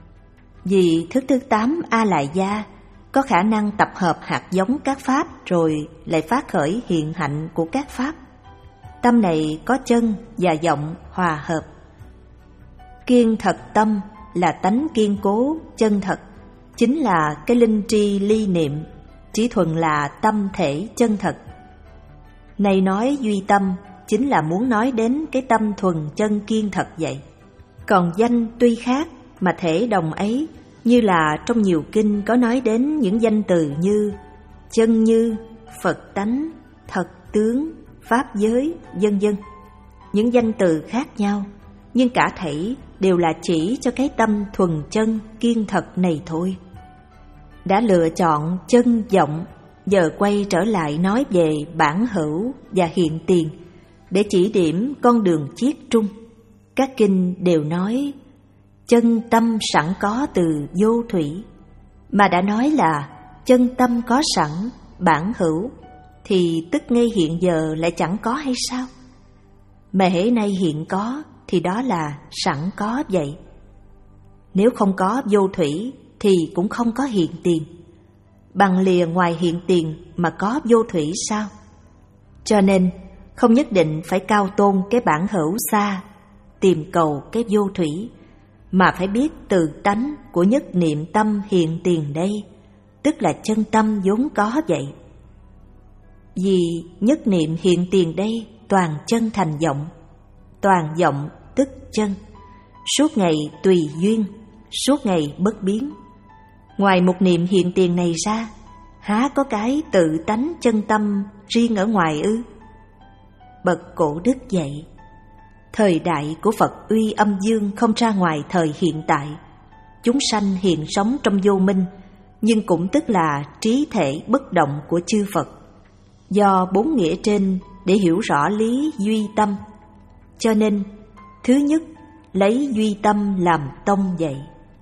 vì thức thứ tám A Lại Gia có khả năng tập hợp hạt giống các pháp rồi lại phát khởi hiện hạnh của các pháp. Tâm này có chân và vọng hòa hợp. Kiên thật tâm là tánh kiên cố, chân thật, chính là cái linh tri ly niệm, chỉ thuần là tâm thể chân thật. Này nói duy tâm chính là muốn nói đến cái tâm thuần chân kiên thật vậy. Còn danh tuy khác mà thể đồng ấy, như là trong nhiều kinh có nói đến những danh từ như chân như, Phật tánh, thật tướng, pháp giới, vân vân. Những danh từ khác nhau, nhưng cả thảy đều là chỉ cho cái tâm thuần chân kiên thật này thôi. Đã lựa chọn chân vọng, giờ quay trở lại nói về bản hữu và hiện tiền để chỉ điểm con đường chiết trung. Các kinh đều nói chân tâm sẵn có từ vô thủy, mà đã nói là chân tâm có sẵn bản hữu, thì tức ngay hiện giờ lại chẳng có hay sao? Mà hễ nay hiện có thì đó là sẵn có vậy. Nếu không có vô thủy thì cũng không có hiện tiền. Bằng lìa ngoài hiện tiền mà có vô thủy sao? Cho nên không nhất định phải cao tôn cái bản hữu xa, tìm cầu cái vô thủy, mà phải biết từ tánh của nhất niệm tâm hiện tiền đây, tức là chân tâm vốn có vậy. Vì nhất niệm hiện tiền đây toàn chân thành vọng, toàn vọng tức chân, suốt ngày tùy duyên, suốt ngày bất biến. Ngoài một niệm hiện tiền này ra, há có cái tự tánh chân tâm riêng ở ngoài ư? Bậc cổ đức dạy, thời đại của Phật uy âm dương không ra ngoài thời hiện tại. Chúng sanh hiện sống trong vô minh, nhưng cũng tức là trí thể bất động của chư Phật. Do bốn nghĩa trên để hiểu rõ lý duy tâm, cho nên thứ nhất lấy duy tâm làm tông dạy.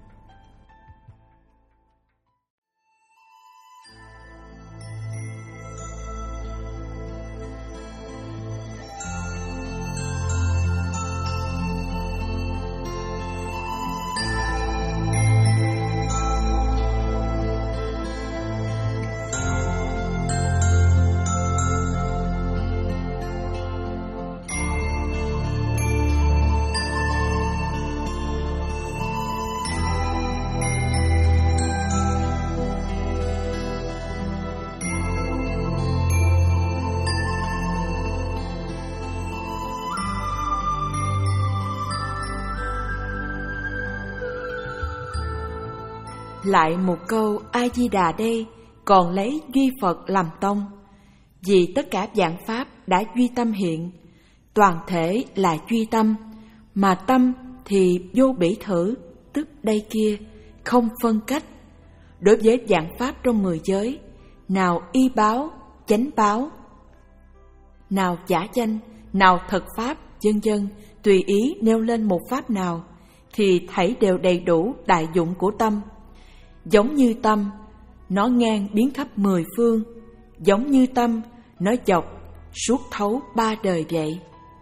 Lại một câu A-di-đà đây còn lấy duy Phật làm tông, vì tất cả vạn pháp đã duy tâm hiện, toàn thể là duy tâm, mà tâm thì vô bỉ thử, tức đây kia, không phân cách. Đối với vạn pháp trong mười giới, nào y báo, chánh báo, nào giả danh, nào thật pháp, vân vân, tùy ý nêu lên một pháp nào, thì thảy đều đầy đủ đại dụng của tâm. Giống như tâm, nó ngang biến khắp mười phương, giống như tâm, nó dọc suốt thấu ba đời vậy.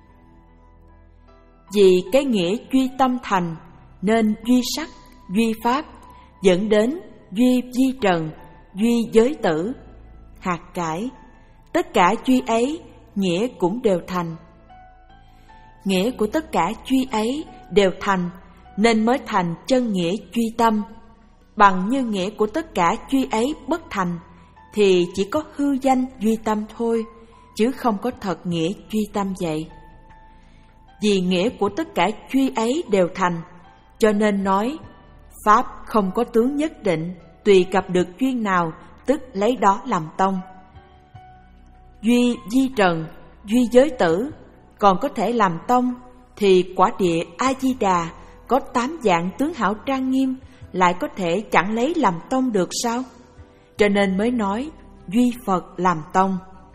Vì cái nghĩa duy tâm thành, nên duy sắc, duy pháp, dẫn đến duy di trần, duy giới tử, hạt cải. Tất cả duy ấy, nghĩa cũng đều thành. Nghĩa của tất cả duy ấy đều thành, nên mới thành chân nghĩa duy tâm. Bằng như nghĩa của tất cả duy ấy bất thành, thì chỉ có hư danh duy tâm thôi, chứ không có thật nghĩa duy tâm vậy. Vì nghĩa của tất cả duy ấy đều thành, cho nên nói pháp không có tướng nhất định, tùy gặp được duyên nào, tức lấy đó làm tông. Duy di trần, duy giới tử, còn có thể làm tông, thì quả địa A-di-đà có tám dạng tướng hảo trang nghiêm lại có thể chẳng lấy làm tông được sao? Cho nên mới nói duy Phật làm tông.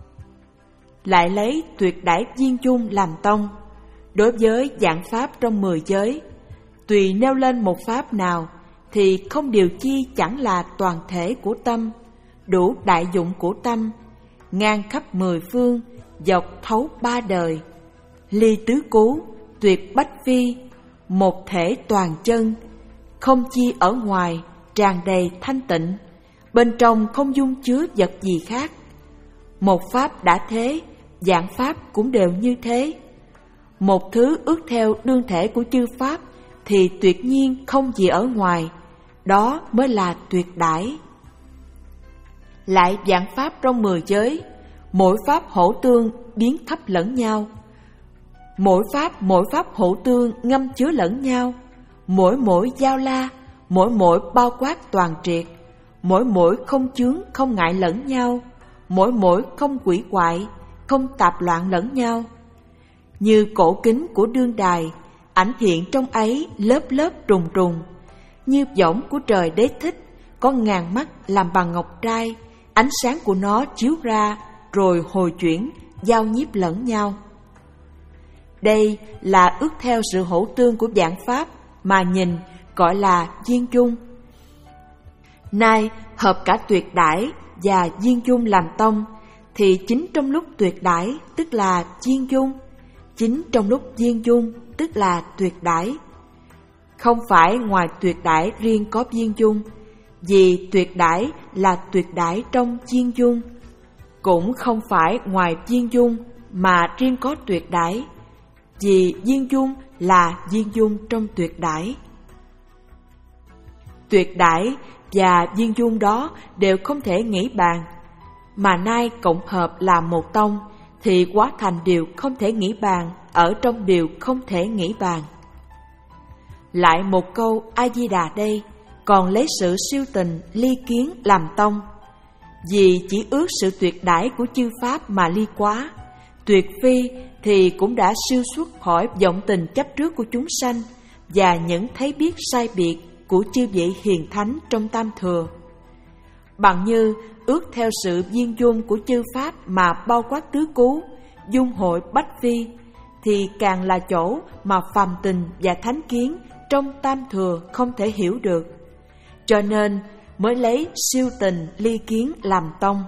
Lại lấy tuyệt đãi viên chung làm tông. Đối với dạng pháp trong mười giới, tùy nêu lên một pháp nào thì không điều chi chẳng là toàn thể của tâm, đủ đại dụng của tâm, ngang khắp mười phương, dọc thấu ba đời, ly tứ cứu, tuyệt bách phi, một thể toàn chân, không chi ở ngoài, tràn đầy thanh tịnh, bên trong không dung chứa vật gì khác. Một pháp đã thế, dạng pháp cũng đều như thế. Một thứ ước theo đương thể của chư pháp thì tuyệt nhiên không gì ở ngoài, đó mới là tuyệt đãi. Lại dạng pháp trong mười giới, mỗi pháp hỗ tương biến thấp lẫn nhau, mỗi pháp mỗi pháp hỗ tương ngâm chứa lẫn nhau, mỗi mỗi giao la, mỗi mỗi bao quát toàn triệt, mỗi mỗi không chướng không ngại lẫn nhau, mỗi mỗi không quỷ hoại, không tạp loạn lẫn nhau. Như cổ kính của đương đài, ảnh hiện trong ấy lớp lớp trùng trùng. Như võng của trời đế thích, có ngàn mắt làm bằng ngọc trai, ánh sáng của nó chiếu ra rồi hồi chuyển, giao nhiếp lẫn nhau. Đây là ước theo sự hỗ tương của dạng pháp mà nhìn gọi là viên chung. Nay hợp cả tuyệt đãi và viên chung làm tông, thì chính trong lúc tuyệt đãi tức là viên chung, chính trong lúc viên chung tức là tuyệt đãi. Không phải ngoài tuyệt đãi riêng có viên chung, vì tuyệt đãi là tuyệt đãi trong viên chung. Cũng không phải ngoài viên chung mà riêng có tuyệt đãi, vì viên chung là viên chung trong tuyệt đãi. Tuyệt đãi và viên chung đó đều không thể nghĩ bàn, mà nay cộng hợp làm một tông thì hóa thành điều không thể nghĩ bàn ở trong điều không thể nghĩ bàn. Lại một câu A Di Đà đây còn lấy sự siêu tình ly kiến làm tông, vì chỉ ước sự tuyệt đãi của chư pháp mà ly quá, tuyệt phi thì cũng đã siêu xuất khỏi vọng tình chấp trước của chúng sanh và những thấy biết sai biệt của chư vị hiền thánh trong tam thừa. Bằng như ước theo sự viên dung của chư pháp mà bao quát tứ cứu, dung hội bách phi, thì càng là chỗ mà phàm tình và thánh kiến trong tam thừa không thể hiểu được. Cho nên mới lấy siêu tình ly kiến làm tông.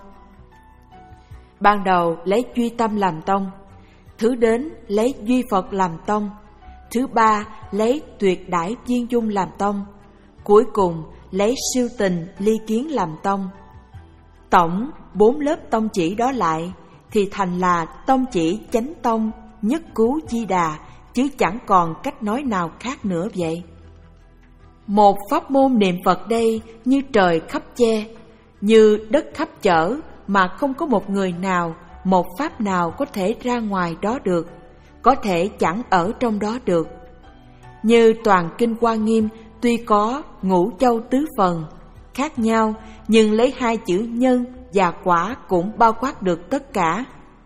Ban đầu lấy duy tâm làm tông, thứ đến lấy duy Phật làm tông, thứ ba lấy tuyệt đãi viên dung làm tông, cuối cùng lấy siêu tình ly kiến làm tông. Tổng bốn lớp tông chỉ đó lại thì thành là tông chỉ chánh tông nhất cứu Di Đà, chứ chẳng còn cách nói nào khác nữa vậy. Một pháp môn niệm Phật đây như trời khắp che, như đất khắp chở, mà không có một người nào, một pháp nào có thể ra ngoài đó được, có thể chẳng ở trong đó được. Như toàn kinh Hoa Nghiêm tuy có ngũ châu tứ phần khác nhau, nhưng lấy hai chữ nhân và quả cũng bao quát được tất cả.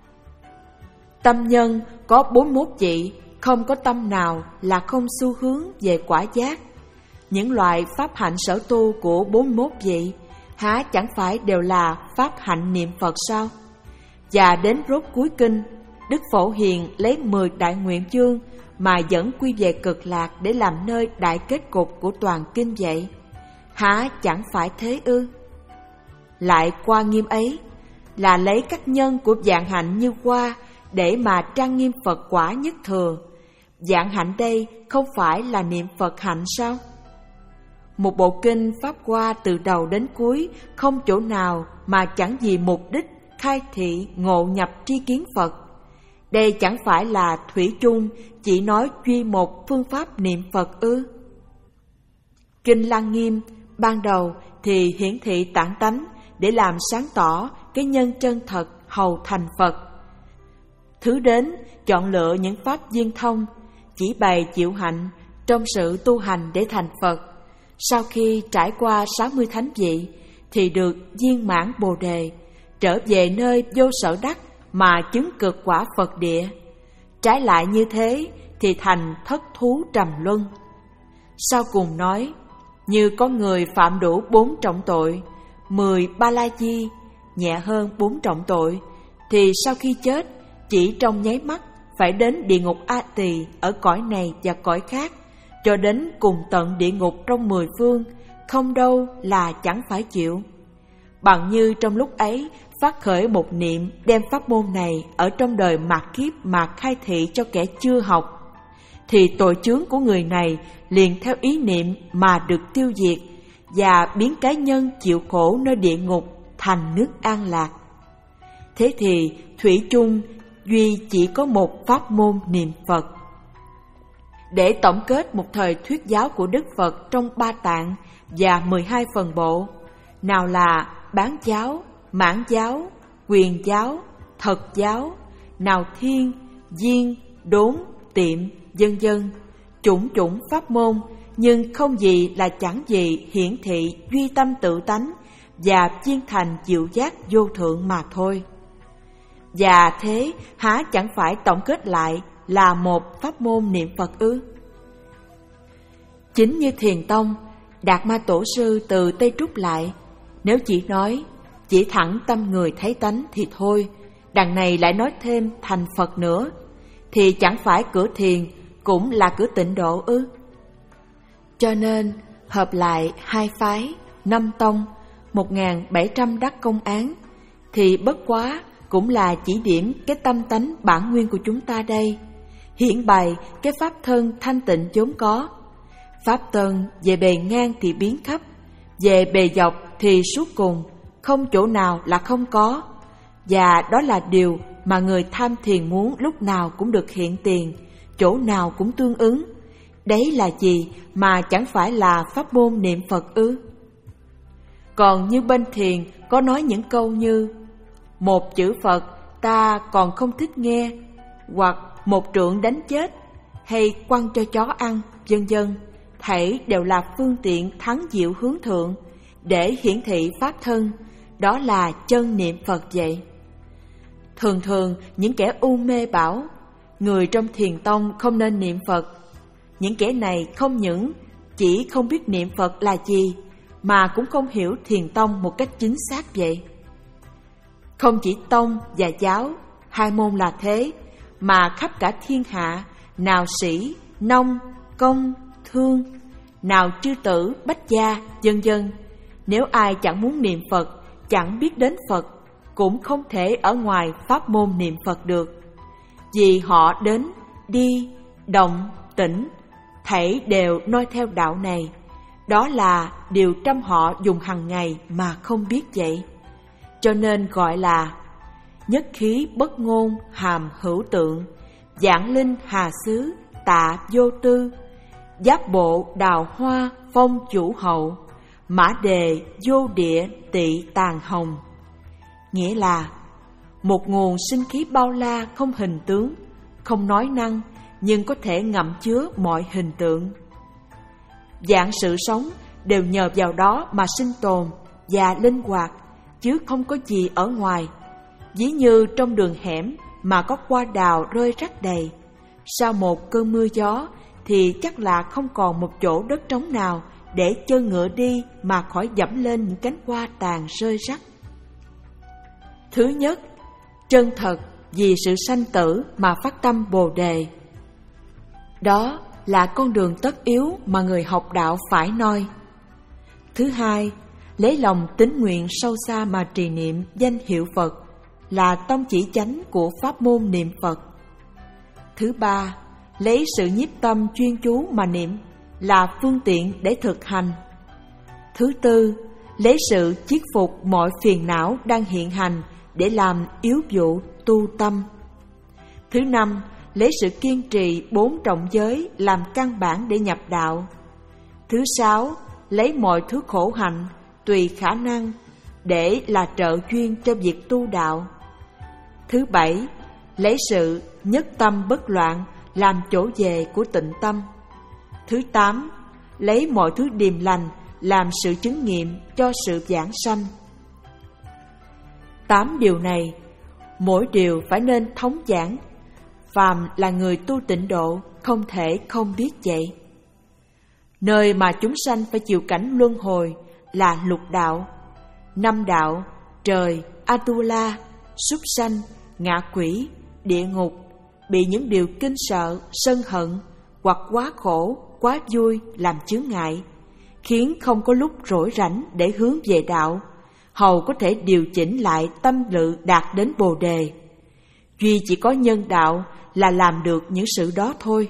Tâm nhân có bốn mốt vị, không có tâm nào là không xu hướng về quả giác. Những loại pháp hạnh sở tu của bốn mốt vị há chẳng phải đều là pháp hạnh niệm Phật sao? Và đến rốt cuối kinh, Đức Phổ Hiền lấy mười đại nguyện chương mà dẫn quy về cực lạc để làm nơi đại kết cục của toàn kinh vậy, há chẳng phải thế ư? Lại Hoa Nghiêm ấy là lấy các nhân của vạn hạnh như hoa để mà trang nghiêm Phật quả nhất thừa. Vạn hạnh đây không phải là niệm Phật hạnh sao? Một bộ kinh Pháp Hoa từ đầu đến cuối không chỗ nào mà chẳng vì mục đích khai thị ngộ nhập tri kiến Phật. Đây chẳng phải là thủy chung chỉ nói duy một phương pháp niệm Phật ư? Kinh Lăng Nghiêm ban đầu thì hiển thị tạng tánh để làm sáng tỏ cái nhân chân thật hầu thành Phật. Thứ đến chọn lựa những pháp viên thông, chỉ bày chịu hạnh trong sự tu hành để thành Phật. Sau khi trải qua sáu mươi thánh vị thì được viên mãn Bồ Đề, trở về nơi vô sở đắc mà chứng cực quả Phật địa. Trái lại như thế thì thành thất thú trầm luân. Sau cùng nói, như có người phạm đủ bốn trọng tội, mười ba la di, nhẹ hơn bốn trọng tội, thì sau khi chết, chỉ trong nháy mắt phải đến địa ngục A Tỳ ở cõi này và cõi khác, cho đến cùng tận địa ngục trong mười phương, không đâu là chẳng phải chịu. Bằng như trong lúc ấy phát khởi một niệm đem pháp môn này ở trong đời mạt kiếp mà khai thị cho kẻ chưa học, thì tội chướng của người này liền theo ý niệm mà được tiêu diệt, và biến cá nhân chịu khổ nơi địa ngục thành nước an lạc. Thế thì thủy chung duy chỉ có một pháp môn niệm Phật. Để tổng kết một thời thuyết giáo của Đức Phật trong ba tạng và mười hai phần bộ, nào là bán giáo, mãn giáo, quyền giáo, thật giáo, nào thiên, duyên, đốn, tiệm, vân vân, chủng chủng pháp môn, nhưng không gì là chẳng gì hiển thị duy tâm tự tánh và chuyên thành diệu giác vô thượng mà thôi. Và thế há chẳng phải tổng kết lại là một pháp môn niệm Phật ư? Chính như Thiền Tông, Đạt Ma Tổ sư từ Tây Trúc lại, nếu chỉ nói chỉ thẳng tâm người thấy tánh thì thôi, đằng này lại nói thêm thành Phật nữa, thì chẳng phải cửa thiền cũng là cửa tịnh độ ư? Cho nên hợp lại hai phái, năm tông, một nghìn bảy trăm đắc công án, thì bất quá cũng là chỉ điểm cái tâm tánh bản nguyên của chúng ta đây, hiển bày cái pháp thân thanh tịnh vốn có. Pháp tân về bề ngang thì biến khắp, về bề dọc thì suốt cùng, không chỗ nào là không có. Và đó là điều mà người tham thiền muốn lúc nào cũng được hiện tiền, chỗ nào cũng tương ứng. Đấy là gì mà chẳng phải là pháp môn niệm Phật ư? Còn như bên thiền có nói những câu như một chữ Phật ta còn không thích nghe, hoặc một trượng đánh chết, hay quăng cho chó ăn, vân vân, thảy đều là phương tiện thắng diệu hướng thượng để hiển thị pháp thân, đó là chân niệm Phật vậy. Thường thường những kẻ u mê bảo người trong thiền tông không nên niệm Phật. Những kẻ này không những chỉ không biết niệm Phật là gì, mà cũng không hiểu thiền tông một cách chính xác vậy. Không chỉ tông và giáo, hai môn là thế, mà khắp cả thiên hạ, nào sĩ, nông, công, thương, nào chư tử, bách gia, vân vân, nếu ai chẳng muốn niệm Phật, chẳng biết đến Phật, cũng không thể ở ngoài pháp môn niệm Phật được. Vì họ đến, đi, động, tĩnh, thảy đều noi theo đạo này. Đó là điều trăm họ dùng hàng ngày mà không biết vậy. Cho nên gọi là nhất khí bất ngôn hàm hữu tượng, giảng linh hà xứ tạ vô tư, giáp bộ đào hoa phong chủ hậu, mã đề vô địa tị tàn hồng. Nghĩa là một nguồn sinh khí bao la không hình tướng, không nói năng, nhưng có thể ngậm chứa mọi hình tượng. Vạn sự sống đều nhờ vào đó mà sinh tồn và linh hoạt, chứ không có gì ở ngoài. Ví như trong đường hẻm mà có hoa đào rơi rách đầy, sau một cơn mưa gió thì chắc là không còn một chỗ đất trống nào để chân ngựa đi mà khỏi dẫm lên những cánh hoa tàn rơi rách. Thứ nhất, chân thật vì sự sanh tử mà phát tâm Bồ Đề. Đó là con đường tất yếu mà người học đạo phải noi. Thứ hai, lấy lòng tín nguyện sâu xa mà trì niệm danh hiệu Phật, là tông chỉ chánh của pháp môn niệm Phật. Thứ ba, lấy sự nhiếp tâm chuyên chú mà niệm, là phương tiện để thực hành. Thứ tư, lấy sự chiết phục mọi phiền não đang hiện hành để làm yếu vụ tu tâm. Thứ năm, lấy sự kiên trì bốn trọng giới làm căn bản để nhập đạo. Thứ sáu, lấy mọi thứ khổ hạnh tùy khả năng để là trợ duyên cho việc tu đạo. Thứ bảy, lấy sự nhất tâm bất loạn làm chỗ về của tịnh tâm. Thứ tám, lấy mọi thứ điềm lành làm sự chứng nghiệm cho sự vãng sanh. Tám điều này, mỗi điều phải nên thống giảng, phàm là người tu tịnh độ không thể không biết vậy. Nơi mà chúng sanh phải chịu cảnh luân hồi là lục đạo. Năm đạo: trời, Atula, súc sanh, ngạ quỷ, địa ngục, bị những điều kinh sợ, sân hận hoặc quá khổ, quá vui làm chướng ngại, khiến không có lúc rỗi rảnh để hướng về đạo, hầu có thể điều chỉnh lại tâm lự đạt đến Bồ Đề. Duy chỉ có nhân đạo là làm được những sự đó thôi.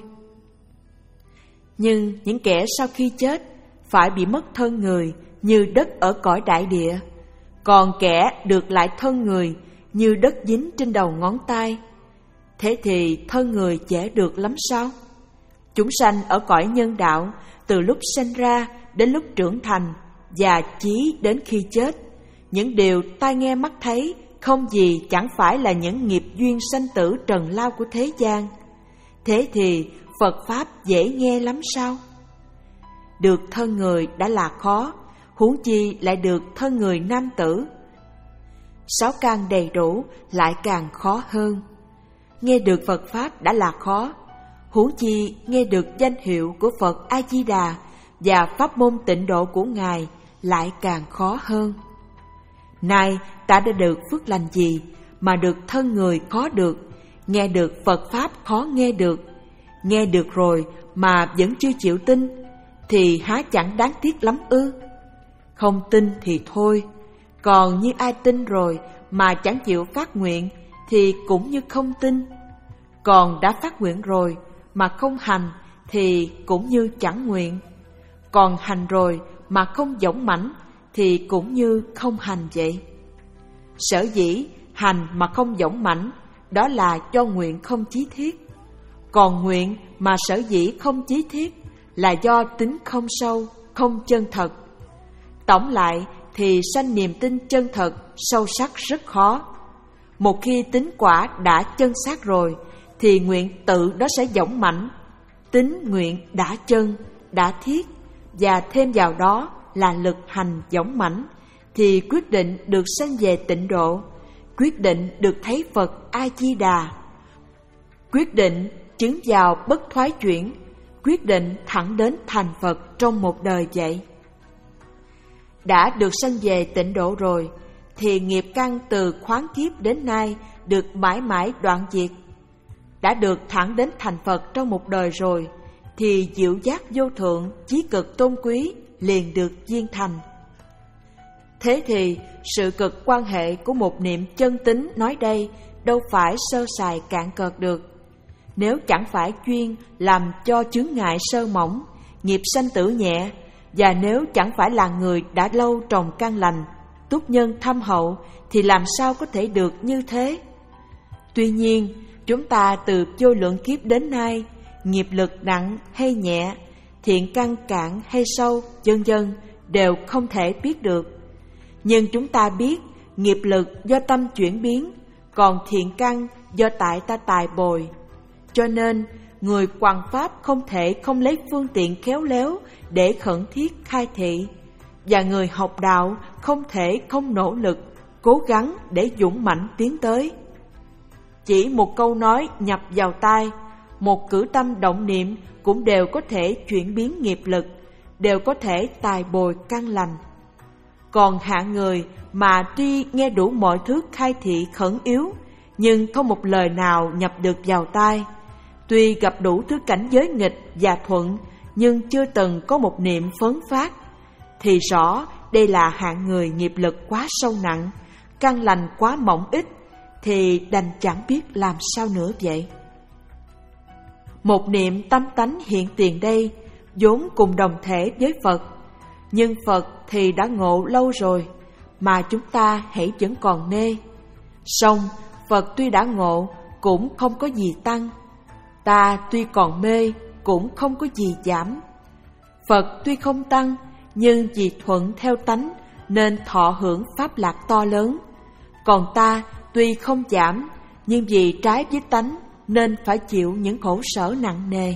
Nhưng những kẻ sau khi chết phải bị mất thân người như đất ở cõi đại địa, còn kẻ được lại thân người như đất dính trên đầu ngón tay. Thế thì thân người dễ được lắm sao? Chúng sanh ở cõi nhân đạo, từ lúc sanh ra đến lúc trưởng thành và chí đến khi chết, những điều tai nghe mắt thấy không gì chẳng phải là những nghiệp duyên sanh tử trần lao của thế gian. Thế thì Phật Pháp dễ nghe lắm sao? Được thân người đã là khó, huống chi lại được thân người nam tử. Sáu căn đầy đủ lại càng khó hơn. Nghe được Phật Pháp đã là khó, huống chi nghe được danh hiệu của Phật A-di-đà và pháp môn tịnh độ của Ngài lại càng khó hơn. Nay ta đã được phước lành gì mà được thân người khó được, nghe được Phật Pháp khó nghe được. Nghe được rồi mà vẫn chưa chịu tin, thì há chẳng đáng tiếc lắm ư? Không tin thì thôi, còn như ai tin rồi mà chẳng chịu phát nguyện thì cũng như không tin. Còn đã phát nguyện rồi mà không hành thì cũng như chẳng nguyện. Còn hành rồi mà không dũng mãnh thì cũng như không hành vậy. Sở dĩ hành mà không dũng mãnh, đó là do nguyện không chí thiết. Còn nguyện mà sở dĩ không chí thiết là do tính không sâu, không chân thật. Tổng lại thì sanh niềm tin chân thật, sâu sắc rất khó. Một khi tính quả đã chân xác rồi, thì nguyện tự đó sẽ dũng mãnh. Tính nguyện đã chân, đã thiết, và thêm vào đó là lực hành dũng mãnh, thì quyết định được sanh về tịnh độ, quyết định được thấy Phật A-di-đà, quyết định chứng vào bất thoái chuyển, quyết định thẳng đến thành Phật trong một đời vậy. Đã được sanh về tịnh độ rồi, thì nghiệp căn từ khoáng kiếp đến nay được mãi mãi đoạn diệt. Đã được thẳng đến thành Phật trong một đời rồi, thì diệu giác vô thượng, chí cực tôn quý liền được viên thành. Thế thì sự cực quan hệ của một niệm chân tín nói đây đâu phải sơ sài cạn cợt được. Nếu chẳng phải chuyên làm cho chướng ngại sơ mỏng, nghiệp sanh tử nhẹ, và nếu chẳng phải là người đã lâu trồng căn lành, túc nhân thâm hậu, thì làm sao có thể được như thế? Tuy nhiên, chúng ta từ vô lượng kiếp đến nay, nghiệp lực nặng hay nhẹ, thiện căn cạn hay sâu, vân vân đều không thể biết được. Nhưng chúng ta biết nghiệp lực do tâm chuyển biến, còn thiện căn do tại ta tài bồi. Cho nên, người hoằng pháp không thể không lấy phương tiện khéo léo để khẩn thiết khai thị, và người học đạo không thể không nỗ lực, cố gắng để dũng mãnh tiến tới. Chỉ một câu nói nhập vào tai, một cử tâm động niệm cũng đều có thể chuyển biến nghiệp lực, đều có thể tài bồi căn lành. Còn hạng người mà tuy nghe đủ mọi thứ khai thị khẩn yếu, nhưng không một lời nào nhập được vào tai, tuy gặp đủ thứ cảnh giới nghịch và thuận, nhưng chưa từng có một niệm phấn phát, thì rõ đây là hạng người nghiệp lực quá sâu nặng, căn lành quá mỏng ít, thì đành chẳng biết làm sao nữa vậy. Một niệm tâm tánh hiện tiền đây, vốn cùng đồng thể với Phật, nhưng Phật thì đã ngộ lâu rồi, mà chúng ta hãy vẫn còn mê. Song Phật tuy đã ngộ cũng không có gì tăng, ta tuy còn mê cũng không có gì giảm. Phật tuy không tăng, nhưng vì thuận theo tánh nên thọ hưởng pháp lạc to lớn. Còn ta tuy không giảm, nhưng vì trái với tánh nên phải chịu những khổ sở nặng nề.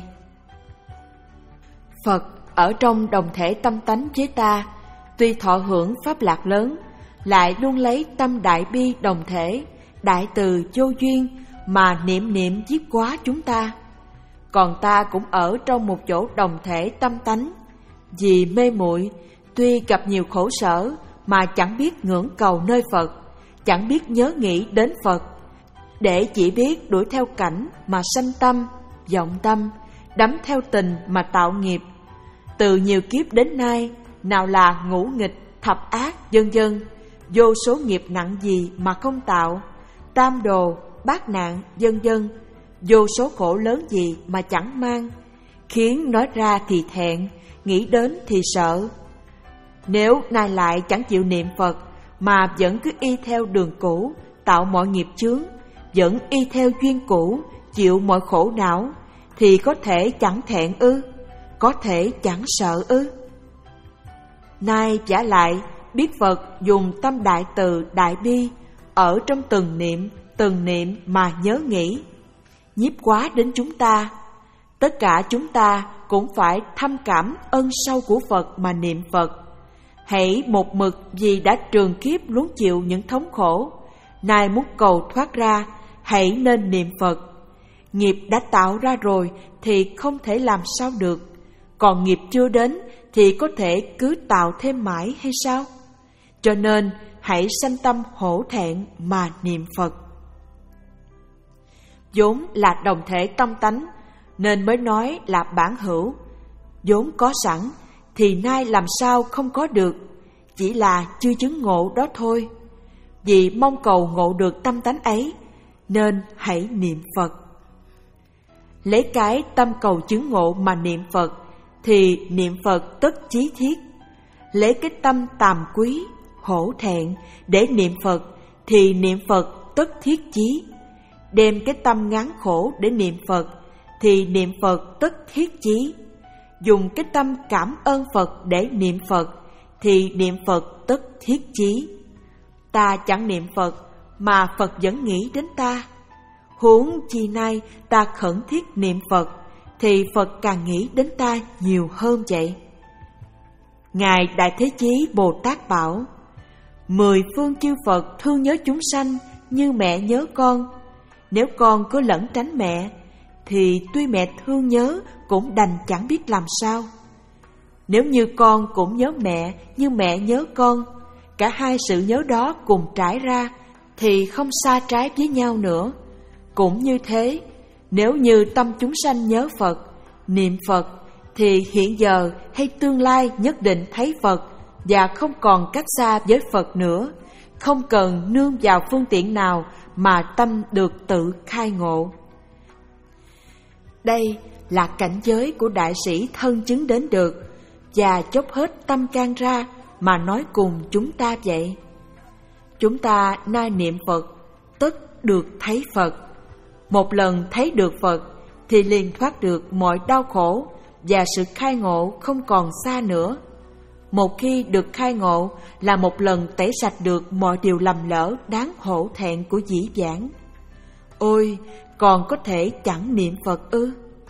Phật ở trong đồng thể tâm tánh với ta, tuy thọ hưởng pháp lạc lớn, lại luôn lấy tâm đại bi đồng thể, đại từ vô duyên mà niệm niệm giết quá chúng ta. Còn ta cũng ở trong một chỗ đồng thể tâm tánh, Vì mê muội, tuy gặp nhiều khổ sở mà chẳng biết ngưỡng cầu nơi Phật, chẳng biết nhớ nghĩ đến Phật, để chỉ biết đuổi theo cảnh mà sanh tâm, vọng tâm, đắm theo tình mà tạo nghiệp. Từ nhiều kiếp đến nay, nào là ngũ nghịch, thập ác, vân vân, vô số nghiệp nặng gì mà không tạo, tam đồ, bát nạn, vân vân, vô số khổ lớn gì mà chẳng mang, khiến nói ra thì thẹn, nghĩ đến thì sợ. Nếu nay lại chẳng chịu niệm Phật mà vẫn cứ y theo đường cũ, tạo mọi nghiệp chướng, vẫn y theo duyên cũ, chịu mọi khổ não, thì có thể chẳng thẹn ư? Có thể chẳng sợ ư? Nay vả lại biết Phật dùng tâm đại từ đại bi ở trong từng niệm, từng niệm mà nhớ nghĩ, nhiếp quá đến chúng ta. Tất cả chúng ta cũng phải thâm cảm ân sâu của Phật mà niệm Phật. Hãy một mực vì đã trường kiếp luống chịu những thống khổ, nay muốn cầu thoát ra, hãy nên niệm Phật. Nghiệp đã tạo ra rồi thì không thể làm sao được, còn nghiệp chưa đến thì có thể cứ tạo thêm mãi hay sao? Cho nên hãy sanh tâm hổ thẹn mà niệm Phật. Vốn là đồng thể tâm tánh nên mới nói là bản hữu, vốn có sẵn thì nay làm sao không có được, chỉ là chưa chứng ngộ đó thôi. Vì mong cầu ngộ được tâm tánh ấy nên hãy niệm Phật. Lấy cái tâm cầu chứng ngộ mà niệm Phật thì niệm Phật tất chí thiết. Lấy cái tâm tàm quý, hổ thẹn để niệm Phật thì niệm Phật tất thiết chí. Đem cái tâm ngán khổ để niệm Phật thì niệm Phật tất thiết chí. Dùng cái tâm cảm ơn Phật để niệm Phật thì niệm Phật tất thiết chí. Ta chẳng niệm Phật mà Phật vẫn nghĩ đến ta. Huống chi nay ta khẩn thiết niệm Phật thì Phật càng nghĩ đến ta nhiều hơn vậy. Ngài Đại Thế Chí Bồ Tát bảo: Mười phương chư Phật thương nhớ chúng sanh như mẹ nhớ con. Nếu con cứ lẩn tránh mẹ thì tuy mẹ thương nhớ cũng đành chẳng biết làm sao. Nếu như con cũng nhớ mẹ như mẹ nhớ con, cả hai sự nhớ đó cùng trải ra thì không xa trái với nhau nữa. Cũng như thế, nếu như tâm chúng sanh nhớ Phật, niệm Phật thì hiện giờ hay tương lai nhất định thấy Phật và không còn cách xa với Phật nữa, không cần nương vào phương tiện nào mà tâm được tự khai ngộ. Đây là cảnh giới của đại sĩ thân chứng đến được, và chốc hết tâm can ra mà nói cùng chúng ta vậy. Chúng ta nay niệm Phật, tất được thấy Phật. Một lần thấy được Phật thì liền thoát được mọi đau khổ, và sự khai ngộ không còn xa nữa. Một khi được khai ngộ là một lần tẩy sạch được mọi điều lầm lỡ đáng hổ thẹn của dĩ vãng. Ôi, còn có thể chẳng niệm Phật ư?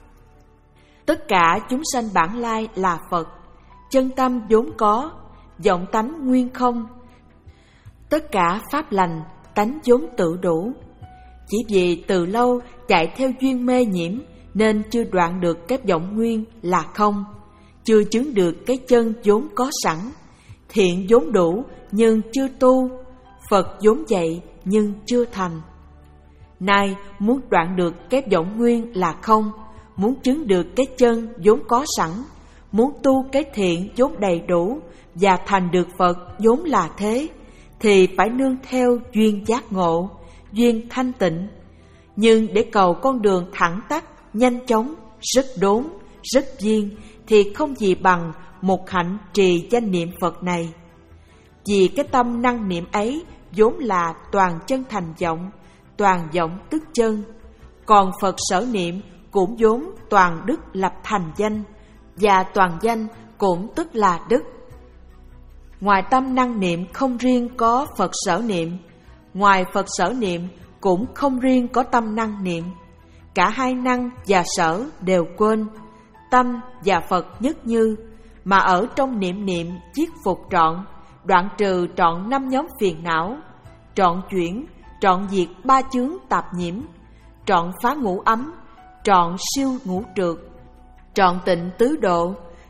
Tất cả chúng sanh bản lai là Phật, chân tâm vốn có, vọng tánh nguyên không. Tất cả pháp lành, tánh vốn tự đủ. Chỉ vì từ lâu chạy theo duyên mê nhiễm nên chưa đoạn được cái vọng nguyên là không, chưa chứng được cái chân vốn có sẵn. Thiện vốn đủ nhưng chưa tu, Phật vốn dạy nhưng chưa thành. Nay muốn đoạn được cái vọng nguyên là không, muốn chứng được cái chân vốn có sẵn, muốn tu cái thiện vốn đầy đủ và thành được Phật vốn là thế, thì phải nương theo duyên giác ngộ, duyên thanh tịnh. Nhưng để cầu con đường thẳng tắc, nhanh chóng, rất đốn, rất viên thì không gì bằng một hạnh trì danh niệm Phật này. Vì cái tâm năng niệm ấy vốn là toàn chân thành vọng, toàn vọng tức chân. Còn Phật sở niệm cũng vốn toàn đức lập thành danh, và toàn danh cũng tức là đức. Ngoài tâm năng niệm không riêng có Phật sở niệm, ngoài Phật sở niệm cũng không riêng có tâm năng niệm. Cả hai năng và sở đều quên, tâm và Phật nhất như, mà ở trong niệm niệm chiết phục trọn, đoạn trừ trọn năm nhóm phiền não, trọn chuyển, trọn diệt ba chướng tạp nhiễm, trọn phá ngũ ấm, trọn siêu ngũ trượt, trọn tịnh tứ độ,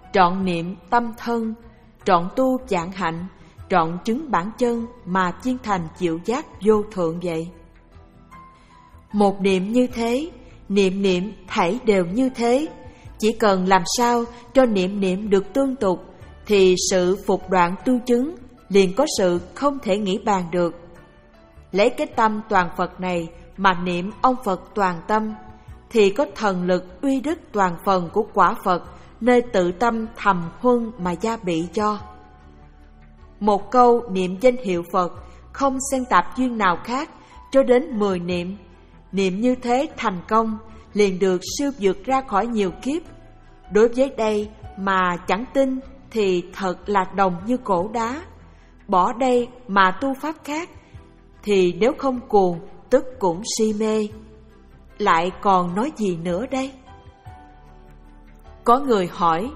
trọn niệm tâm thân, trọn tu vạn hạnh, trọn chứng bản chân mà viên thành diệu giác vô thượng vậy. Một niệm như thế, niệm niệm thảy đều như thế. Chỉ cần làm sao cho niệm niệm được tương tục, thì sự phục đoạn tu chứng liền có sự không thể nghĩ bàn được. Lấy cái tâm toàn Phật này mà niệm ông Phật toàn tâm, thì có thần lực uy đức toàn phần của quả Phật nơi tự tâm thầm huân mà gia bị cho. Một câu niệm danh hiệu Phật không xen tạp duyên nào khác cho đến mười niệm. Niệm như thế thành công, liền được siêu vượt ra khỏi nhiều kiếp. Đối với đây mà chẳng tin thì thật là đồng như cổ đá. Bỏ đây mà tu pháp khác, thì nếu không cuồng tức cũng si mê. Lại còn nói gì nữa đây? Có người hỏi,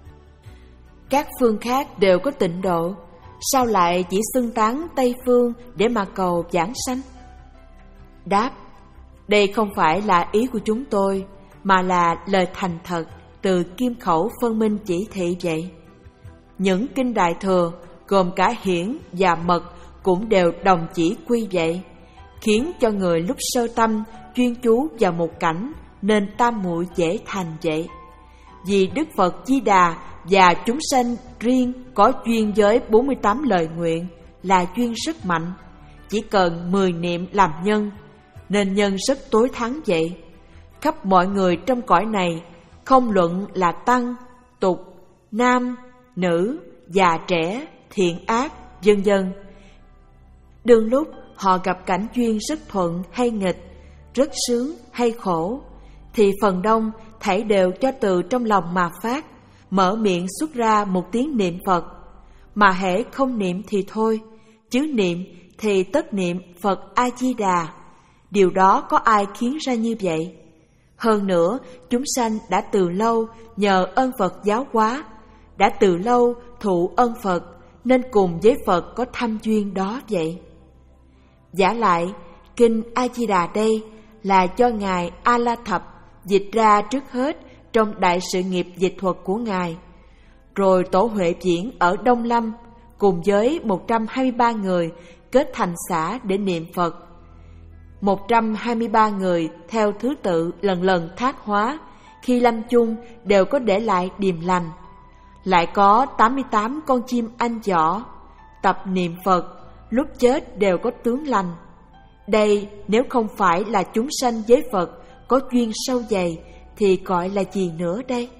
các phương khác đều có tịnh độ, sao lại chỉ xưng tán Tây phương để mà cầu giảng sanh? Đáp, đây không phải là ý của chúng tôi, mà là lời thành thật từ kim khẩu phân minh chỉ thị vậy. Những kinh Đại Thừa gồm cả hiển và mật cũng đều đồng chỉ quy vậy, khiến cho người lúc sơ tâm chuyên chú vào một cảnh nên tam muội dễ thành vậy. Vì Đức Phật Di Đà và chúng sanh riêng có duyên với bốn mươi tám lời nguyện là duyên rất mạnh, chỉ cần mười niệm làm nhân, nên nhân rất tối thắng vậy. Khắp mọi người trong cõi này, không luận là tăng, tục, nam, nữ, già trẻ, thiện ác, vân vân. Đương lúc họ gặp cảnh duyên rất thuận hay nghịch, rất sướng hay khổ, thì phần đông thảy đều cho từ trong lòng mà phát, mở miệng xuất ra một tiếng niệm Phật. Mà hễ không niệm thì thôi, chứ niệm thì tất niệm Phật A-di-đà. Điều đó có ai khiến ra như vậy? Hơn nữa, chúng sanh đã từ lâu nhờ ơn Phật giáo hóa, đã từ lâu thụ ơn Phật, nên cùng với Phật có thâm duyên đó vậy. Giả lại, kinh A-di-đà đây là do Ngài A-la Thập dịch ra trước hết trong đại sự nghiệp dịch thuật của Ngài. Rồi Tổ Huệ Diễn ở Đông Lâm cùng với một trăm hai mươi ba người kết thành xã để niệm Phật. một trăm hai mươi ba người theo thứ tự lần lần thác hóa, khi lâm chung đều có để lại điềm lành. Lại có tám mươi tám con chim anh giỏ, tập niệm Phật, lúc chết đều có tướng lành. Đây nếu không phải là chúng sanh với Phật có duyên sâu dày, thì gọi là gì nữa đây?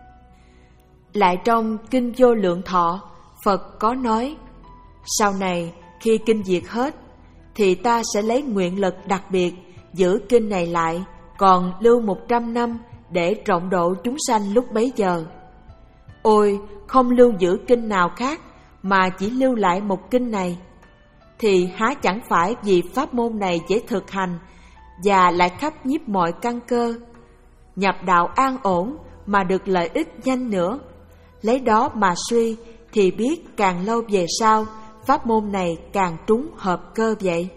Lại trong Kinh Vô Lượng Thọ, Phật có nói, sau này khi kinh diệt hết, thì ta sẽ lấy nguyện lực đặc biệt giữ kinh này lại, còn lưu một trăm năm để rộng độ chúng sanh lúc bấy giờ. Ôi, không lưu giữ kinh nào khác, mà chỉ lưu lại một kinh này, thì há chẳng phải vì pháp môn này dễ thực hành, và lại khắp nhiếp mọi căn cơ, nhập đạo an ổn mà được lợi ích nhanh nữa. Lấy đó mà suy, thì biết càng lâu về sau, pháp môn này càng trúng hợp cơ vậy.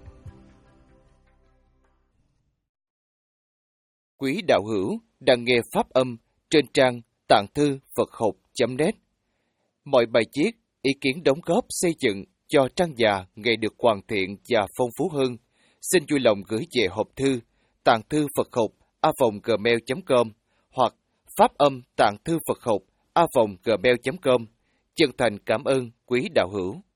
Quý đạo hữu đang nghe pháp âm trên trang tạng thư Phật học chấm net. Mọi bài viết, ý kiến đóng góp xây dựng cho trang già ngày được hoàn thiện và phong phú hơn, xin vui lòng gửi về hộp thư tạng thư Phật học a vòng gmail chấm com hoặc pháp âm tạng thư Phật học a vòng gmail chấm com. Chân thành cảm ơn quý đạo hữu.